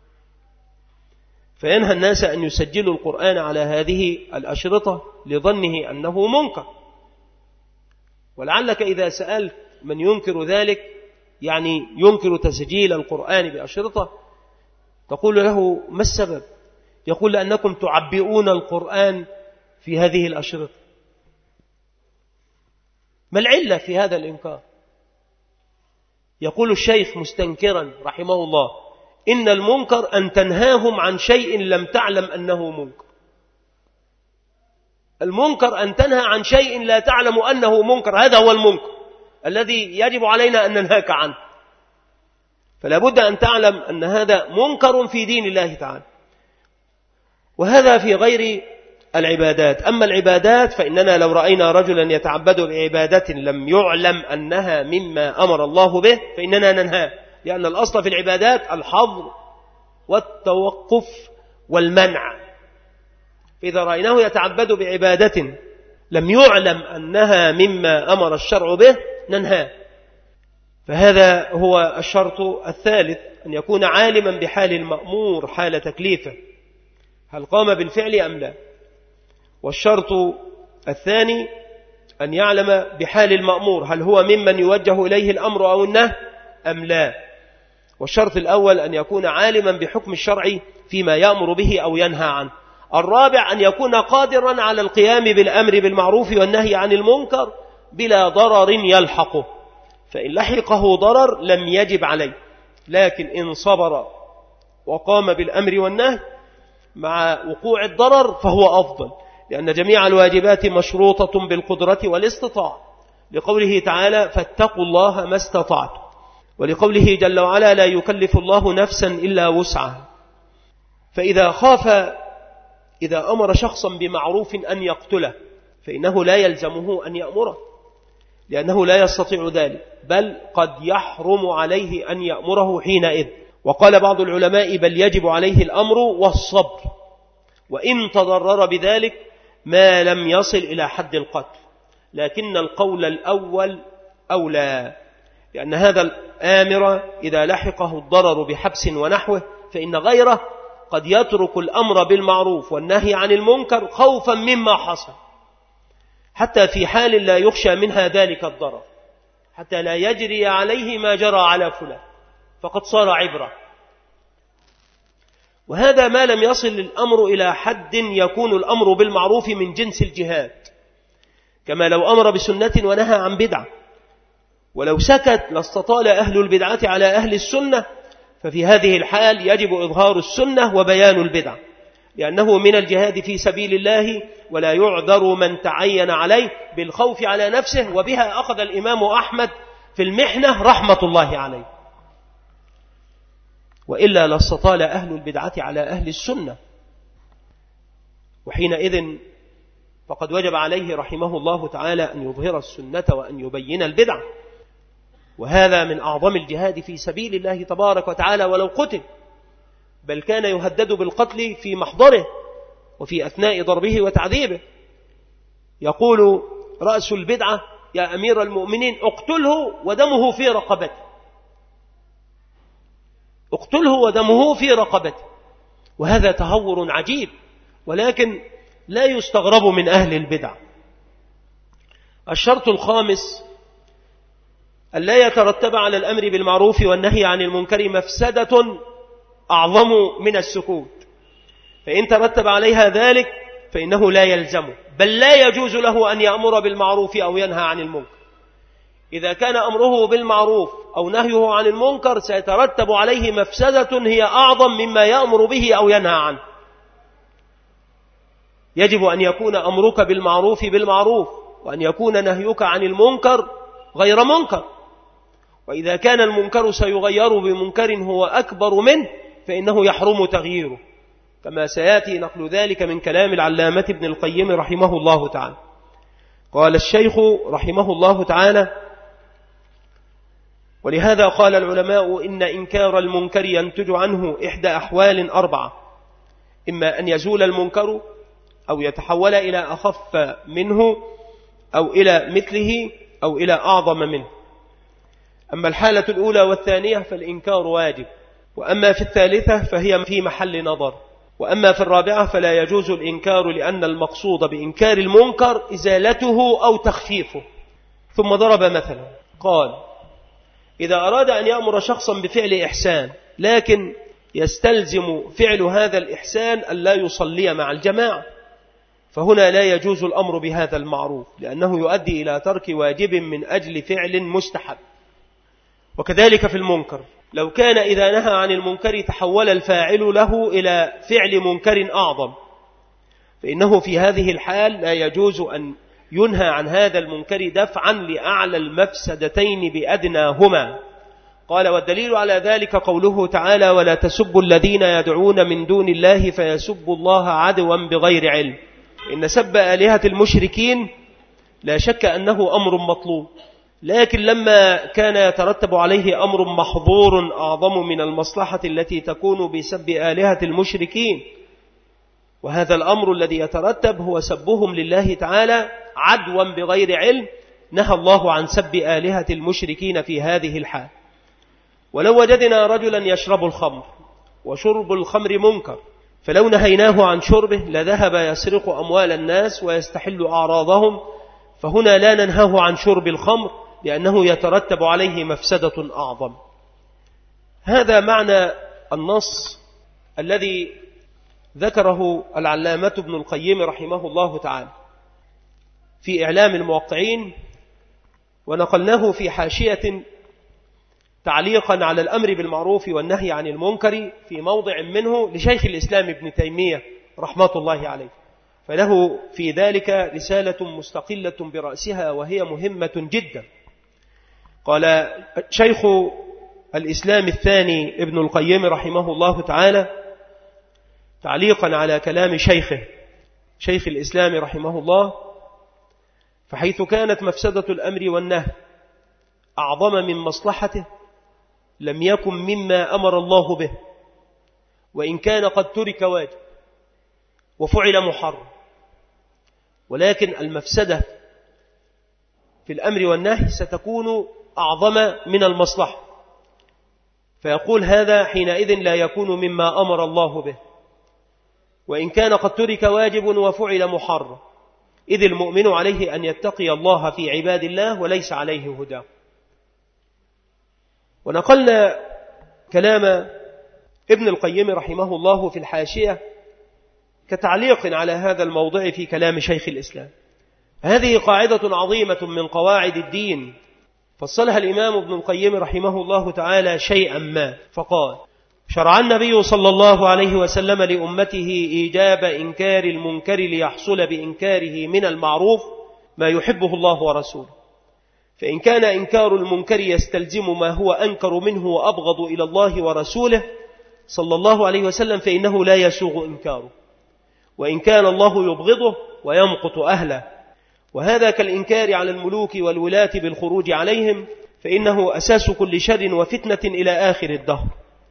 فينهى الناس أن يسجلوا القرآن على هذه الأشرطة لظنه أنه منكر. ولعلك إذا سألت من ينكر ذلك يعني ينكر تسجيل القرآن بأشرطة تقول له ما السبب؟ يقول لأنكم تعبئون القرآن في هذه الأشرطة. ما العلة في هذا الإنكار؟ يقول الشيخ مستنكرا رحمه الله إن المنكر أن تنهاهم عن شيء لم تعلم أنه منكر. المنكر أن تنهى عن شيء لا تعلم أنه منكر، هذا هو المنكر الذي يجب علينا أن ننهاك عنه. فلا بد أن تعلم أن هذا منكر في دين الله تعالى، وهذا في غير العبادات. أما العبادات فإننا لو رأينا رجلا يتعبد بعبادة لم يعلم أنها مما أمر الله به فإننا ننهاه، لأن الأصل في العبادات الحظر والتوقف والمنع. فإذا رأيناه يتعبد بعبادة لم يعلم أنها مما أمر الشرع به ننهاه. فهذا هو الشرط الثالث، أن يكون عالما بحال المأمور حال تكليفه، هل قام بالفعل أم لا. والشرط الثاني أن يعلم بحال المأمور هل هو ممن يوجه إليه الأمر أو النهي أم لا. والشرط الأول أن يكون عالما بحكم الشرع فيما يأمر به أو ينهى عنه. الرابع أن يكون قادرا على القيام بالأمر بالمعروف والنهي عن المنكر بلا ضرر يلحقه، فإن لحقه ضرر لم يجب عليه، لكن إن صبر وقام بالأمر والنهي مع وقوع الضرر فهو أفضل، لأن جميع الواجبات مشروطة بالقدرة والاستطاعة، لقوله تعالى فاتقوا الله ما استطعتم، ولقوله جل وعلا لا يكلف الله نفسا إلا وسعها. فإذا خاف إذا أمر شخصا بمعروف أن يقتله فإنه لا يلزمه أن يأمره، لأنه لا يستطيع ذلك، بل قد يحرم عليه أن يأمره حينئذ. وقال بعض العلماء بل يجب عليه الأمر والصبر، وإن تضرر بذلك ما لم يصل إلى حد القتل، لكن القول الأول أولى، لأن هذا الآمر إذا لحقه الضرر بحبس ونحوه فإن غيره قد يترك الأمر بالمعروف والنهي عن المنكر خوفا مما حصل، حتى في حال لا يخشى منها ذلك الضرر، حتى لا يجري عليه ما جرى على فلان فقد صار عبرة. وهذا ما لم يصل الأمر إلى حد يكون الأمر بالمعروف من جنس الجهاد، كما لو أمر بسنة ونهى عن بدعة، ولو سكت لاستطال أهل البدعة على أهل السنة، ففي هذه الحال يجب إظهار السنة وبيان البدعة، لأنه من الجهاد في سبيل الله، ولا يعذر من تعين عليه بالخوف على نفسه. وبها أخذ الإمام أحمد في المحنة رحمة الله عليه، وإلا لاستطال أهل البدعة على أهل السنة، وحينئذ فقد وجب عليه رحمه الله تعالى أن يظهر السنة وأن يبين البدعة، وهذا من أعظم الجهاد في سبيل الله تبارك وتعالى ولو قتل، بل كان يهدد بالقتل في محضره وفي أثناء ضربه وتعذيبه. يقول رأس البدعة: يا أمير المؤمنين اقتله ودمه في رقبته، اقتله ودمه في رقبته. وهذا تهور عجيب، ولكن لا يستغرب من أهل البدع. الشرط الخامس: ألا يترتب على الأمر بالمعروف والنهي عن المنكر مفسدة أعظم من السكوت، فإن ترتب عليها ذلك فإنه لا يلزمه، بل لا يجوز له أن يأمر بالمعروف أو ينهى عن المنكر. إذا كان أمره بالمعروف أو نهيه عن المنكر سيترتب عليه مفسدة هي أعظم مما يأمر به أو ينهى عنه. يجب أن يكون أمرك بالمعروف بالمعروف، وأن يكون نهيك عن المنكر غير منكر. وإذا كان المنكر سيغير بمنكر هو أكبر منه فإنه يحرم تغييره، كما سيأتي نقل ذلك من كلام العلامة ابن القيم رحمه الله تعالى. قال الشيخ رحمه الله تعالى: ولهذا قال العلماء إن إنكار المنكر ينتج عنه إحدى أحوال أربعة: إما أن يزول المنكر، أو يتحول إلى أخف منه، أو إلى مثله، أو إلى أعظم منه. أما الحالة الأولى والثانية فالإنكار واجب، وأما في الثالثة فهي في محل نظر، وأما في الرابعة فلا يجوز الإنكار، لأن المقصود بإنكار المنكر إزالته أو تخفيفه. ثم ضرب مثلا قال: إذا أراد أن يأمر شخصا بفعل إحسان، لكن يستلزم فعل هذا الإحسان أن لا يصلي مع الجماعة، فهنا لا يجوز الأمر بهذا المعروف، لأنه يؤدي إلى ترك واجب من أجل فعل مستحب. وكذلك في المنكر، لو كان إذا نهى عن المنكر تحول الفاعل له إلى فعل منكر أعظم، فإنه في هذه الحال لا يجوز أن ينهى عن هذا المنكر دفعا لأعلى المفسدتين بأدناهما. قال: والدليل على ذلك قوله تعالى: ولا تسبوا الذين يدعون من دون الله فيسبوا الله عدوا بغير علم. إن سب آلهة المشركين لا شك أنه أمر مطلوب، لكن لما كان يترتب عليه أمر محظور أعظم من المصلحة التي تكون بسب آلهة المشركين، وهذا الأمر الذي يترتب هو سبهم لله تعالى عدوا بغير علم، نهى الله عن سب آلهة المشركين في هذه الحال. ولو وجدنا رجلا يشرب الخمر، وشرب الخمر منكر، فلو نهيناه عن شربه لذهب يسرق أموال الناس ويستحل أعراضهم، فهنا لا ننهاه عن شرب الخمر لأنه يترتب عليه مفسدة أعظم. هذا معنى النص الذي ذكره العلامة ابن القيم رحمه الله تعالى في إعلام الموقعين، ونقلناه في حاشية تعليقا على الأمر بالمعروف والنهي عن المنكر في موضع منه لشيخ الإسلام ابن تيمية رحمة الله عليه، فله في ذلك رسالة مستقلة برأسها وهي مهمة جدا. قال شيخ الإسلام الثاني ابن القيم رحمه الله تعالى تعليقا على كلام شيخه شيخ الإسلام رحمه الله: فحيث كانت مفسدة الأمر والنهي أعظم من مصلحته لم يكن مما أمر الله به، وإن كان قد ترك واجب وفعل محرم، ولكن المفسدة في الأمر والنهي ستكون أعظم من المصلحة، فيقول هذا حينئذ لا يكون مما أمر الله به، وإن كان قد ترك واجب وفعل محرم، إذ المؤمن عليه أن يتقي الله في عباد الله وليس عليه هداه. ونقلنا كلام ابن القيم رحمه الله في الحاشية كتعليق على هذا الموضع في كلام شيخ الإسلام. هذه قاعدة عظيمة من قواعد الدين، فصلها الإمام ابن القيم رحمه الله تعالى شيئا ما، فقال: شرع النبي صلى الله عليه وسلم لأمته إيجاب إنكار المنكر ليحصل بإنكاره من المعروف ما يحبه الله ورسوله، فإن كان إنكار المنكر يستلزم ما هو أنكر منه وأبغض إلى الله ورسوله صلى الله عليه وسلم فإنه لا يسوغ إنكاره، وإن كان الله يبغضه ويمقت أهله، وهذا كالإنكار على الملوك والولاة بالخروج عليهم، فإنه أساس كل شر وفتنة إلى آخر الدهر.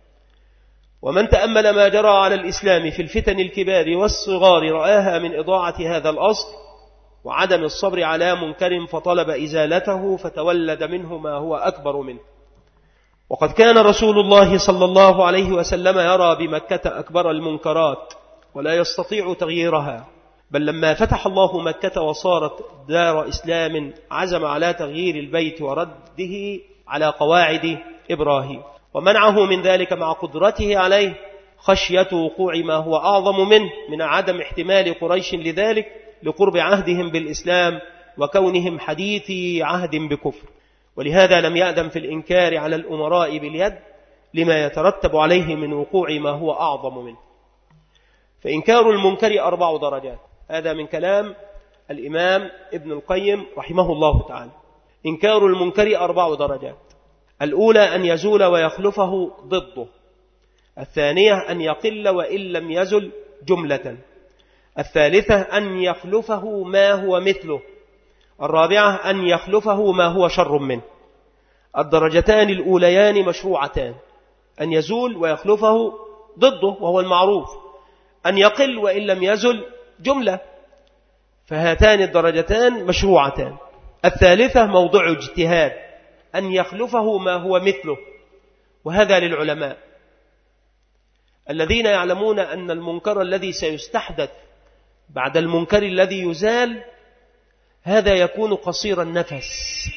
ومن تأمل ما جرى على الإسلام في الفتن الكبار والصغار رآها من إضاعة هذا الأصل وعدم الصبر على منكر فطلب إزالته فتولد منه ما هو أكبر منه. وقد كان رسول الله صلى الله عليه وسلم يرى بمكة أكبر المنكرات ولا يستطيع تغييرها، بل لما فتح الله مكة وصارت دار إسلام عزم على تغيير البيت ورده على قواعد إبراهيم، ومنعه من ذلك مع قدرته عليه خشية وقوع ما هو أعظم منه من عدم احتمال قريش لذلك لقرب عهدهم بالإسلام وكونهم حديثي عهد بكفر، ولهذا لم يأذن في الإنكار على الأمراء باليد لما يترتب عليه من وقوع ما هو أعظم منه. فإنكار المنكر أربع درجات، هذا من كلام الإمام ابن القيم رحمه الله تعالى. إنكار المنكر أربع درجات: الأولى أن يزول ويخلفه ضده، الثانية أن يقل وإن لم يزل جملة، الثالثة أن يخلفه ما هو مثله، الرابعة أن يخلفه ما هو شر منه. الدرجتان الأوليان مشروعتان: أن يزول ويخلفه ضده وهو المعروف، أن يقل وإن لم يزل جملة، فهاتان الدرجتان مشروعتان. الثالثة موضع اجتهاد: أن يخلفه ما هو مثله، وهذا للعلماء الذين يعلمون أن المنكر الذي سيستحدث بعد المنكر الذي يزال هذا يكون قصير النفس،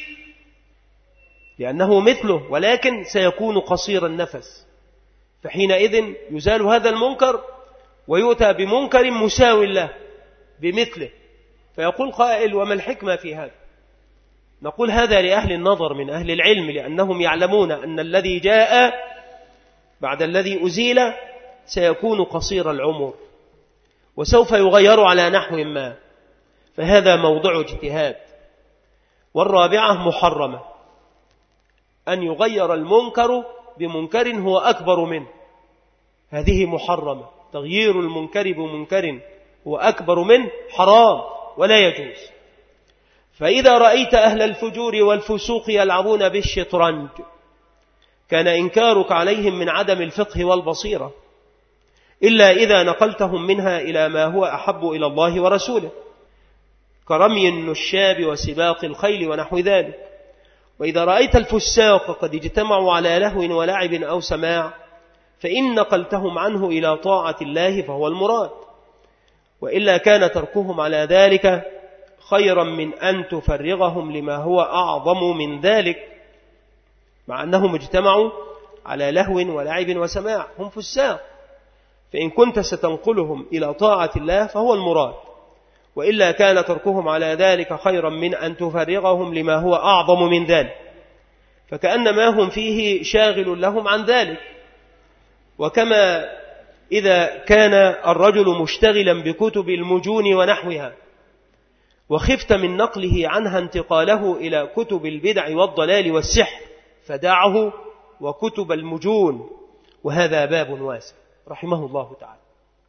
لأنه مثله ولكن سيكون قصير النفس، فحينئذ يزال هذا المنكر ويؤتى بمنكر مساو له بمثله، فيقول قائل: وما الحكمة في هذا؟ نقول هذا لأهل النظر من أهل العلم، لأنهم يعلمون أن الذي جاء بعد الذي أزيل سيكون قصير العمر وسوف يغير على نحو ما، فهذا موضع اجتهاد. والرابعة محرمة: أن يغير المنكر بمنكر هو أكبر منه، هذه محرمة. تغيير المنكر بمنكر هو أكبر منه حرام ولا يجوز. فإذا رأيت أهل الفجور والفسوق يلعبون بالشطرنج كان إنكارك عليهم من عدم الفقه والبصيرة، إلا إذا نقلتهم منها إلى ما هو أحب إلى الله ورسوله، كرمي النشاب وسباق الخيل ونحو ذلك. وإذا رأيت الفساق قد اجتمعوا على لهو ولعب أو سماع فإن نقلتهم عنه إلى طاعة الله فهو المراد، وإلا كان تركهم على ذلك خيرا من أن تفرغهم لما هو أعظم من ذلك، مع أنهم اجتمعوا على لهو ولعب وسماع، هم فساق، فإن كنت ستنقلهم إلى طاعة الله فهو المراد، وإلا كان تركهم على ذلك خيرا من أن تفرغهم لما هو أعظم من ذلك، فكأن ما هم فيه شاغل لهم عن ذلك. وكما إذا كان الرجل مشتغلا بكتب المجون ونحوها وخفت من نقله عنها انتقاله إلى كتب البدع والضلال والسحر فدعه وكتب المجون، وهذا باب واسع رحمه الله تعالى.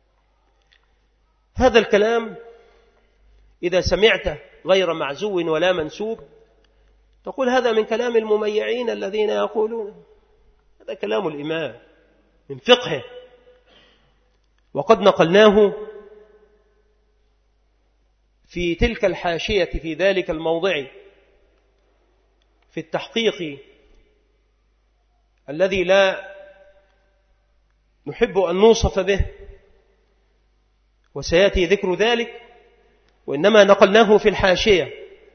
هذا الكلام إذا سمعته غير معزو ولا منسوب تقول هذا من كلام المميعين الذين يقولون، هذا كلام الإمام من فقهه، وقد نقلناه في تلك الحاشية في ذلك الموضع في التحقيق الذي لا نحب أن نوصف به، وسيأتي ذكر ذلك، وإنما نقلناه في الحاشية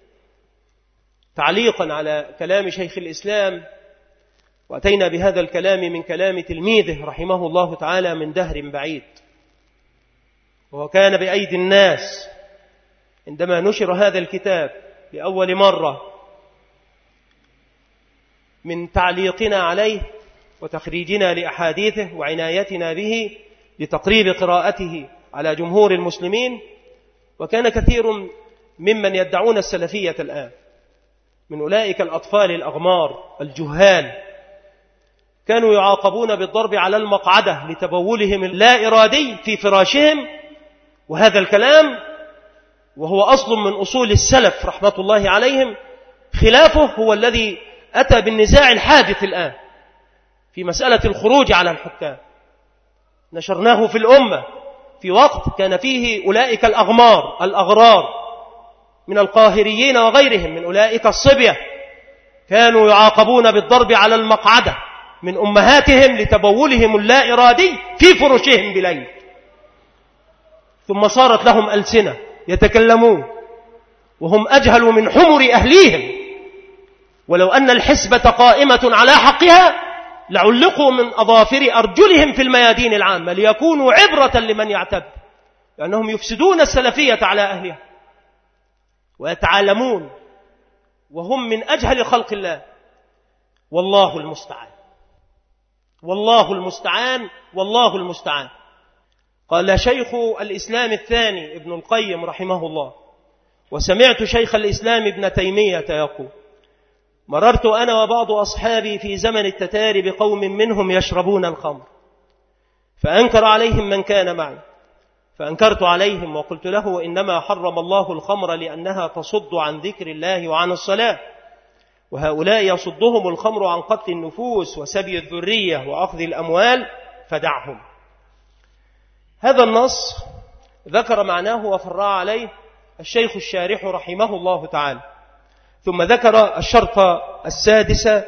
تعليقا على كلام شيخ الإسلام، وأتينا بهذا الكلام من كلام تلميذه رحمه الله تعالى من دهر بعيد، وهو كان بأيدي الناس عندما نشر هذا الكتاب لأول مرة، من تعليقنا عليه وتخريجنا لأحاديثه وعنايتنا به لتقريب قراءته على جمهور المسلمين. وكان كثير ممن يدعون السلفية الآن من أولئك الأطفال الأغمار الجهال كانوا يعاقبون بالضرب على المقعدة لتبولهم اللا إرادي في فراشهم، وهذا الكلام وهو أصل من أصول السلف رحمة الله عليهم، خلافه هو الذي أتى بالنزاع الحادث الآن في مسألة الخروج على الحكام. نشرناه في الأمة في وقت كان فيه أولئك الأغمار الأغرار من القاهريين وغيرهم من أولئك الصبية كانوا يعاقبون بالضرب على المقعدة من أمهاتهم لتبولهم اللا إرادي في فرشهم بليل، ثم صارت لهم ألسنة يتكلمون وهم أجهل من حمر أهليهم، ولو أن الحسبة قائمة على حقها لعلقوا من أظافر أرجلهم في الميادين العامة ليكونوا عبرة لمن يعتب، لأنهم يفسدون السلفية على أهلها ويتعالمون وهم من أجهل خلق الله. والله المستعان، والله المستعان، والله المستعان. قال شيخ الإسلام الثاني ابن القيم رحمه الله: وسمعت شيخ الإسلام ابن تيمية يقول: مررت أنا وبعض أصحابي في زمن التتار بقوم منهم يشربون الخمر، فأنكر عليهم من كان معي، فأنكرت عليهم وقلت له: إنما حرم الله الخمر لأنها تصد عن ذكر الله وعن الصلاة، وهؤلاء يصدهم الخمر عن قتل النفوس وسبي الذرية وأخذ الأموال، فدعهم. هذا النص ذكر معناه وفرع عليه الشيخ الشارح رحمه الله تعالى، ثم ذكر الشرط السادس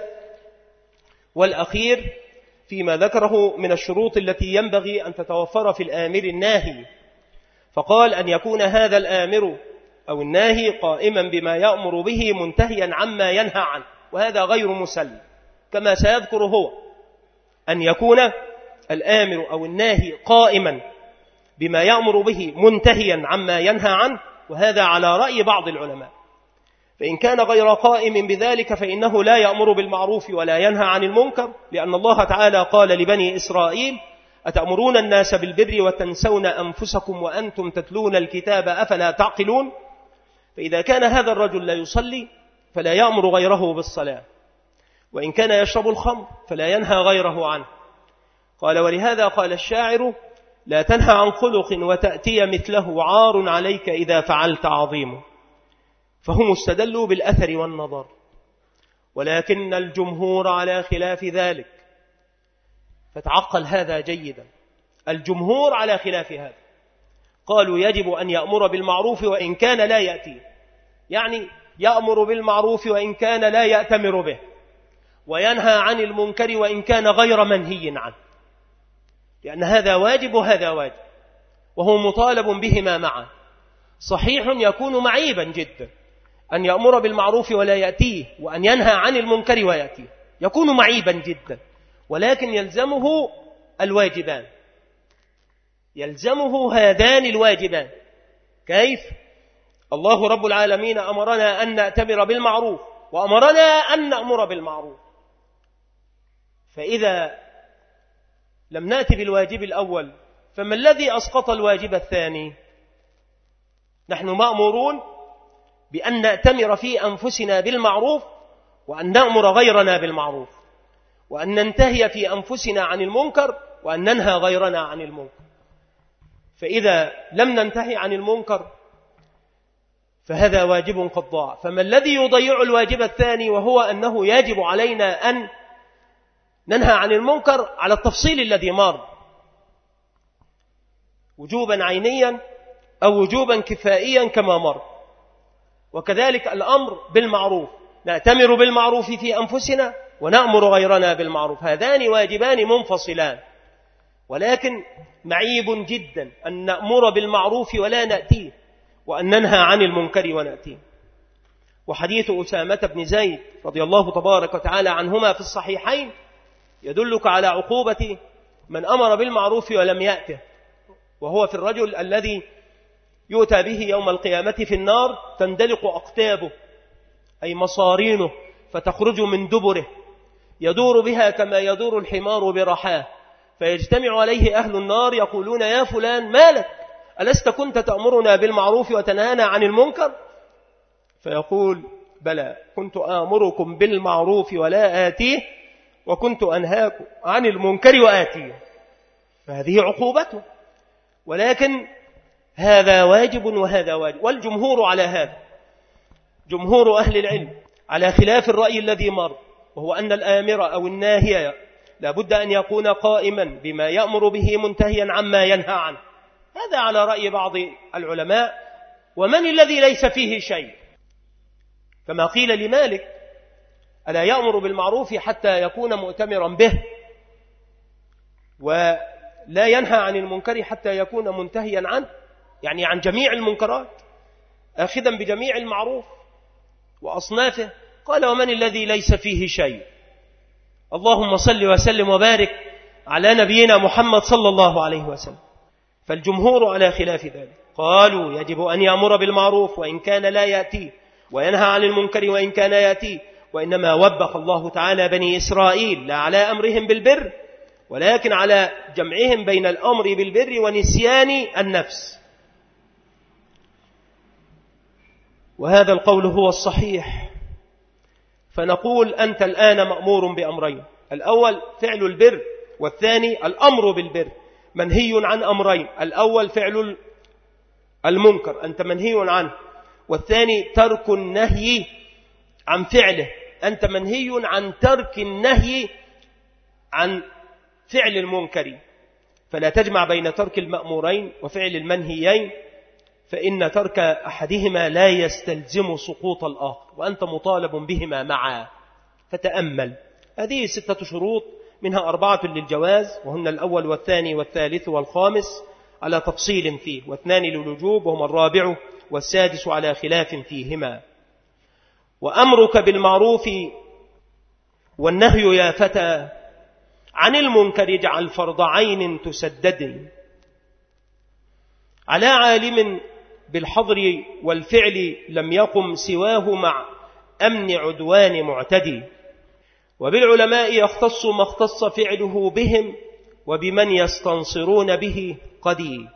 والأخير فيما ذكره من الشروط التي ينبغي أن تتوفر في الآمر الناهي، فقال: أن يكون هذا الآمر أو الناهي قائما بما يأمر به منتهيا عما ينهى عنه، وهذا غير مسلم كما سيذكر هو، أن يكون الآمر أو الناهي قائما بما يأمر به منتهيا عما ينهى عنه، وهذا على رأي بعض العلماء. فإن كان غير قائم بذلك فإنه لا يأمر بالمعروف ولا ينهى عن المنكر، لأن الله تعالى قال لبني إسرائيل: أتأمرون الناس بالبر وتنسون أنفسكم وأنتم تتلون الكتاب أفلا تعقلون. فإذا كان هذا الرجل لا يصلي فلا يأمر غيره بالصلاة، وإن كان يشرب الخمر فلا ينهى غيره عنه. قال: ولهذا قال الشاعر: لا تنهى عن خلق وتأتي مثله، عار عليك إذا فعلت عظيم. فهم استدلوا بالأثر والنظر، ولكن الجمهور على خلاف ذلك، فتعقل هذا جيدا. الجمهور على خلاف هذا، قالوا يجب أن يأمر بالمعروف وإن كان لا يأتي، يعني يأمر بالمعروف وإن كان لا يأتمر به، وينهى عن المنكر وإن كان غير منهي عنه، لأن هذا واجب وهذا واجب، وهو مطالب بهما معا. صحيح يكون معيبا جدا أن يأمر بالمعروف ولا يأتيه، وأن ينهى عن المنكر ويأتيه، يكون معيبا جدا، ولكن يلزمه الواجبان، يلزمه هذان الواجبان. كيف؟ الله رب العالمين أمرنا أن نأتمر بالمعروف، وأمرنا أن نأمر بالمعروف، فإذا لم نأتي بالواجب الأول فما الذي أسقط الواجب الثاني؟ نحن مأمورون بأن نأتمر في أنفسنا بالمعروف، وأن نأمر غيرنا بالمعروف، وأن ننتهي في أنفسنا عن المنكر، وأن ننهى غيرنا عن المنكر. فإذا لم ننتهي عن المنكر فهذا واجب قد ضاع. فما الذي يضيع الواجب الثاني، وهو أنه يجب علينا أن ننهى عن المنكر على التفصيل الذي مر، وجوبا عينيا أو وجوبا كفائيا كما مر، وكذلك الأمر بالمعروف نأتمر بالمعروف في أنفسنا ونأمر غيرنا بالمعروف، هذان واجبان منفصلان، ولكن معيب جدا أن نأمر بالمعروف ولا نأتيه، وأن ننهى عن المنكر ونأتيه. وحديث أسامة بن زيد رضي الله تبارك وتعالى عنهما في الصحيحين يدلك على عقوبة من أمر بالمعروف ولم يأته، وهو في الرجل الذي يؤتى به يوم القيامة في النار تندلق أقتابه أي مصارينه فتخرج من دبره يدور بها كما يدور الحمار برحاه، فيجتمع عليه أهل النار يقولون يا فلان ما لك، ألست كنت تأمرنا بالمعروف وتنهانا عن المنكر؟ فيقول بلى، كنت آمركم بالمعروف ولا آتيه، وكنت أنهاكم عن المنكر وآتيه. فهذه عقوبته، ولكن هذا واجب وهذا واجب، والجمهور على هذا، جمهور أهل العلم على خلاف الرأي الذي مر، وهو أن الآمر أو الناهي لابد أن يكون قائما بما يأمر به منتهيا عما ينهى عنه. هذا على رأي بعض العلماء. ومن الذي ليس فيه شيء؟ كما قيل لمالك ألا يأمر بالمعروف حتى يكون مؤتمرا به، ولا ينهى عن المنكر حتى يكون منتهيا عنه، يعني عن جميع المنكرات آخذا بجميع المعروف وأصنافه. قال ومن الذي ليس فيه شيء؟ اللهم صل وسلم وبارك على نبينا محمد صلى الله عليه وسلم. فالجمهور على خلاف ذلك، قالوا يجب أن يأمر بالمعروف وإن كان لا يأتي، وينهى عن المنكر وإن كان يأتي، وإنما وبخ الله تعالى بني إسرائيل لا على أمرهم بالبر، ولكن على جمعهم بين الأمر بالبر ونسيان النفس. وهذا القول هو الصحيح. فنقول أنت الآن مأمور بأمرين، الأول فعل البر، والثاني الأمر بالبر. منهي عن أمرين، الأول فعل المنكر أنت منهي عنه، والثاني ترك النهي عن فعله، أنت منهي عن ترك النهي عن فعل المنكر. فلا تجمع بين ترك المأمورين وفعل المنهيين، فإن ترك أحدهما لا يستلزم سقوط الآخر، وأنت مطالب بهما معا. فتأمل هذه ستة شروط، منها أربعة للجواز، وهن الأول والثاني والثالث والخامس على تفصيل فيه، واثنان للوجوب وهما الرابع والسادس على خلاف فيهما. وأمرك بالمعروف والنهي يا فتى عن المنكر اجعل فرض عين تسدد، على عالم بالحظر والفعل لم يقم سواه مع أمن عدوان معتدي، وبالعلماء يختص ما اختص فعله بهم، وبمن يستنصرون به قدي.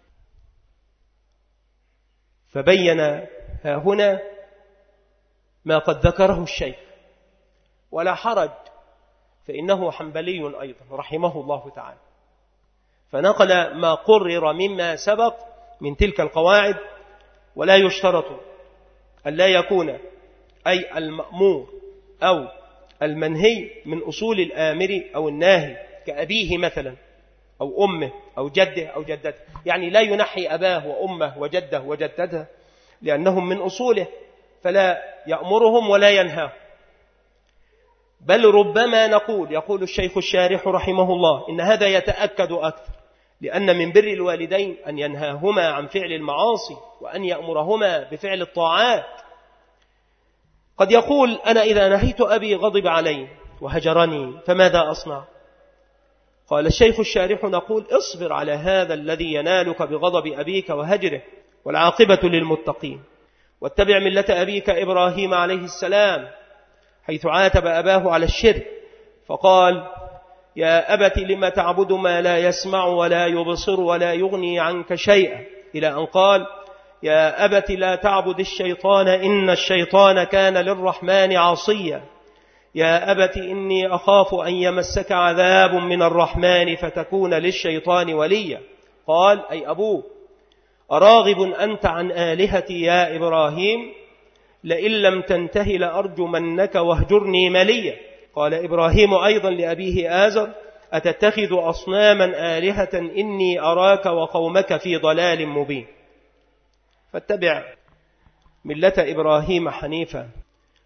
فبين ها هنا ما قد ذكره الشيخ، ولا حرج، فإنه حنبلي أيضا رحمه الله تعالى، فنقل ما قرر مما سبق من تلك القواعد. ولا يشترط أن لا يكون أي المأمور أو المنهي من أصول الآمر أو الناهي، كأبيه مثلا أو أمه أو جده أو جدته، يعني لا ينحي أباه وأمه وجده وجدته لأنهم من أصوله، فلا يأمرهم ولا ينهاهم. بل ربما نقول، يقول الشيخ الشارح رحمه الله، إن هذا يتأكد أكثر، لأن من بر الوالدين أن ينهاهما عن فعل المعاصي وأن يأمرهما بفعل الطاعات. قد يقول أنا إذا نهيت أبي غضب علي وهجرني فماذا أصنع؟ قال الشيخ الشارح نقول اصبر على هذا الذي ينالك بغضب أبيك وهجره، والعاقبة للمتقين. واتبع ملة أبيك إبراهيم عليه السلام، حيث عاتب أباه على الشرك فقال يا أبت لم تعبد ما لا يسمع ولا يبصر ولا يغني عنك شيئا، إلى أن قال يا أبت لا تعبد الشيطان إن الشيطان كان للرحمن عصيا، يا أبت إني أخاف أن يمسك عذاب من الرحمن فتكون للشيطان وليا. قال أي أبوه أراغب أنت عن آلهتي يا إبراهيم، لئن لم تنتهي لأرجمنك واهجرني مليا. قال إبراهيم أيضا لأبيه آزر أتتخذ أصناما آلهة إني أراك وقومك في ضلال مبين. فاتبع ملة إبراهيم حنيفا،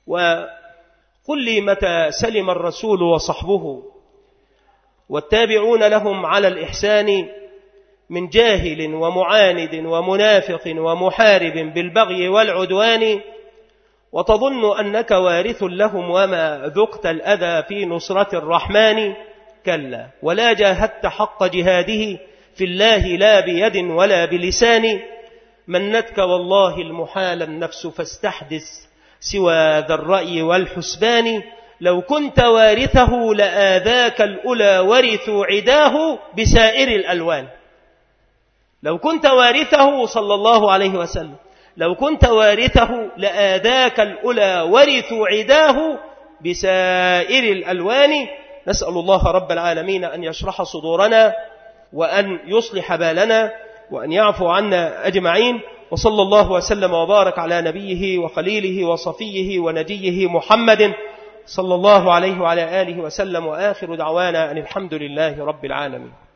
وقل لي متى سلم الرسول وصحبه والتابعون لهم على الإحسان من جاهل ومعاند ومنافق ومحارب بالبغي والعدوان، وتظن أنك وارث لهم وما ذقت الأذى في نصرة الرحمن. كلا، ولا جاهدت حق جهاده في الله لا بيد ولا بلسان. منتك والله المحال النفس فاستحدث سوى ذا الرأي والحسبان. لو كنت وارثه لآذاك الأولى ورثوا عداه بسائر الألوان. لو كنت وارثه صلى الله عليه وسلم، لو كنت وارثه لآذاك الأولى ورثوا عداه بسائر الألوان. نسأل الله رب العالمين أن يشرح صدورنا وأن يصلح بالنا وأن يعفو عنا أجمعين. وصلى الله وسلم وبارك على نبيه وخليله وصفيه ونجيه محمد صلى الله عليه وعلى آله وسلم، وآخر دعوانا أن الحمد لله رب العالمين.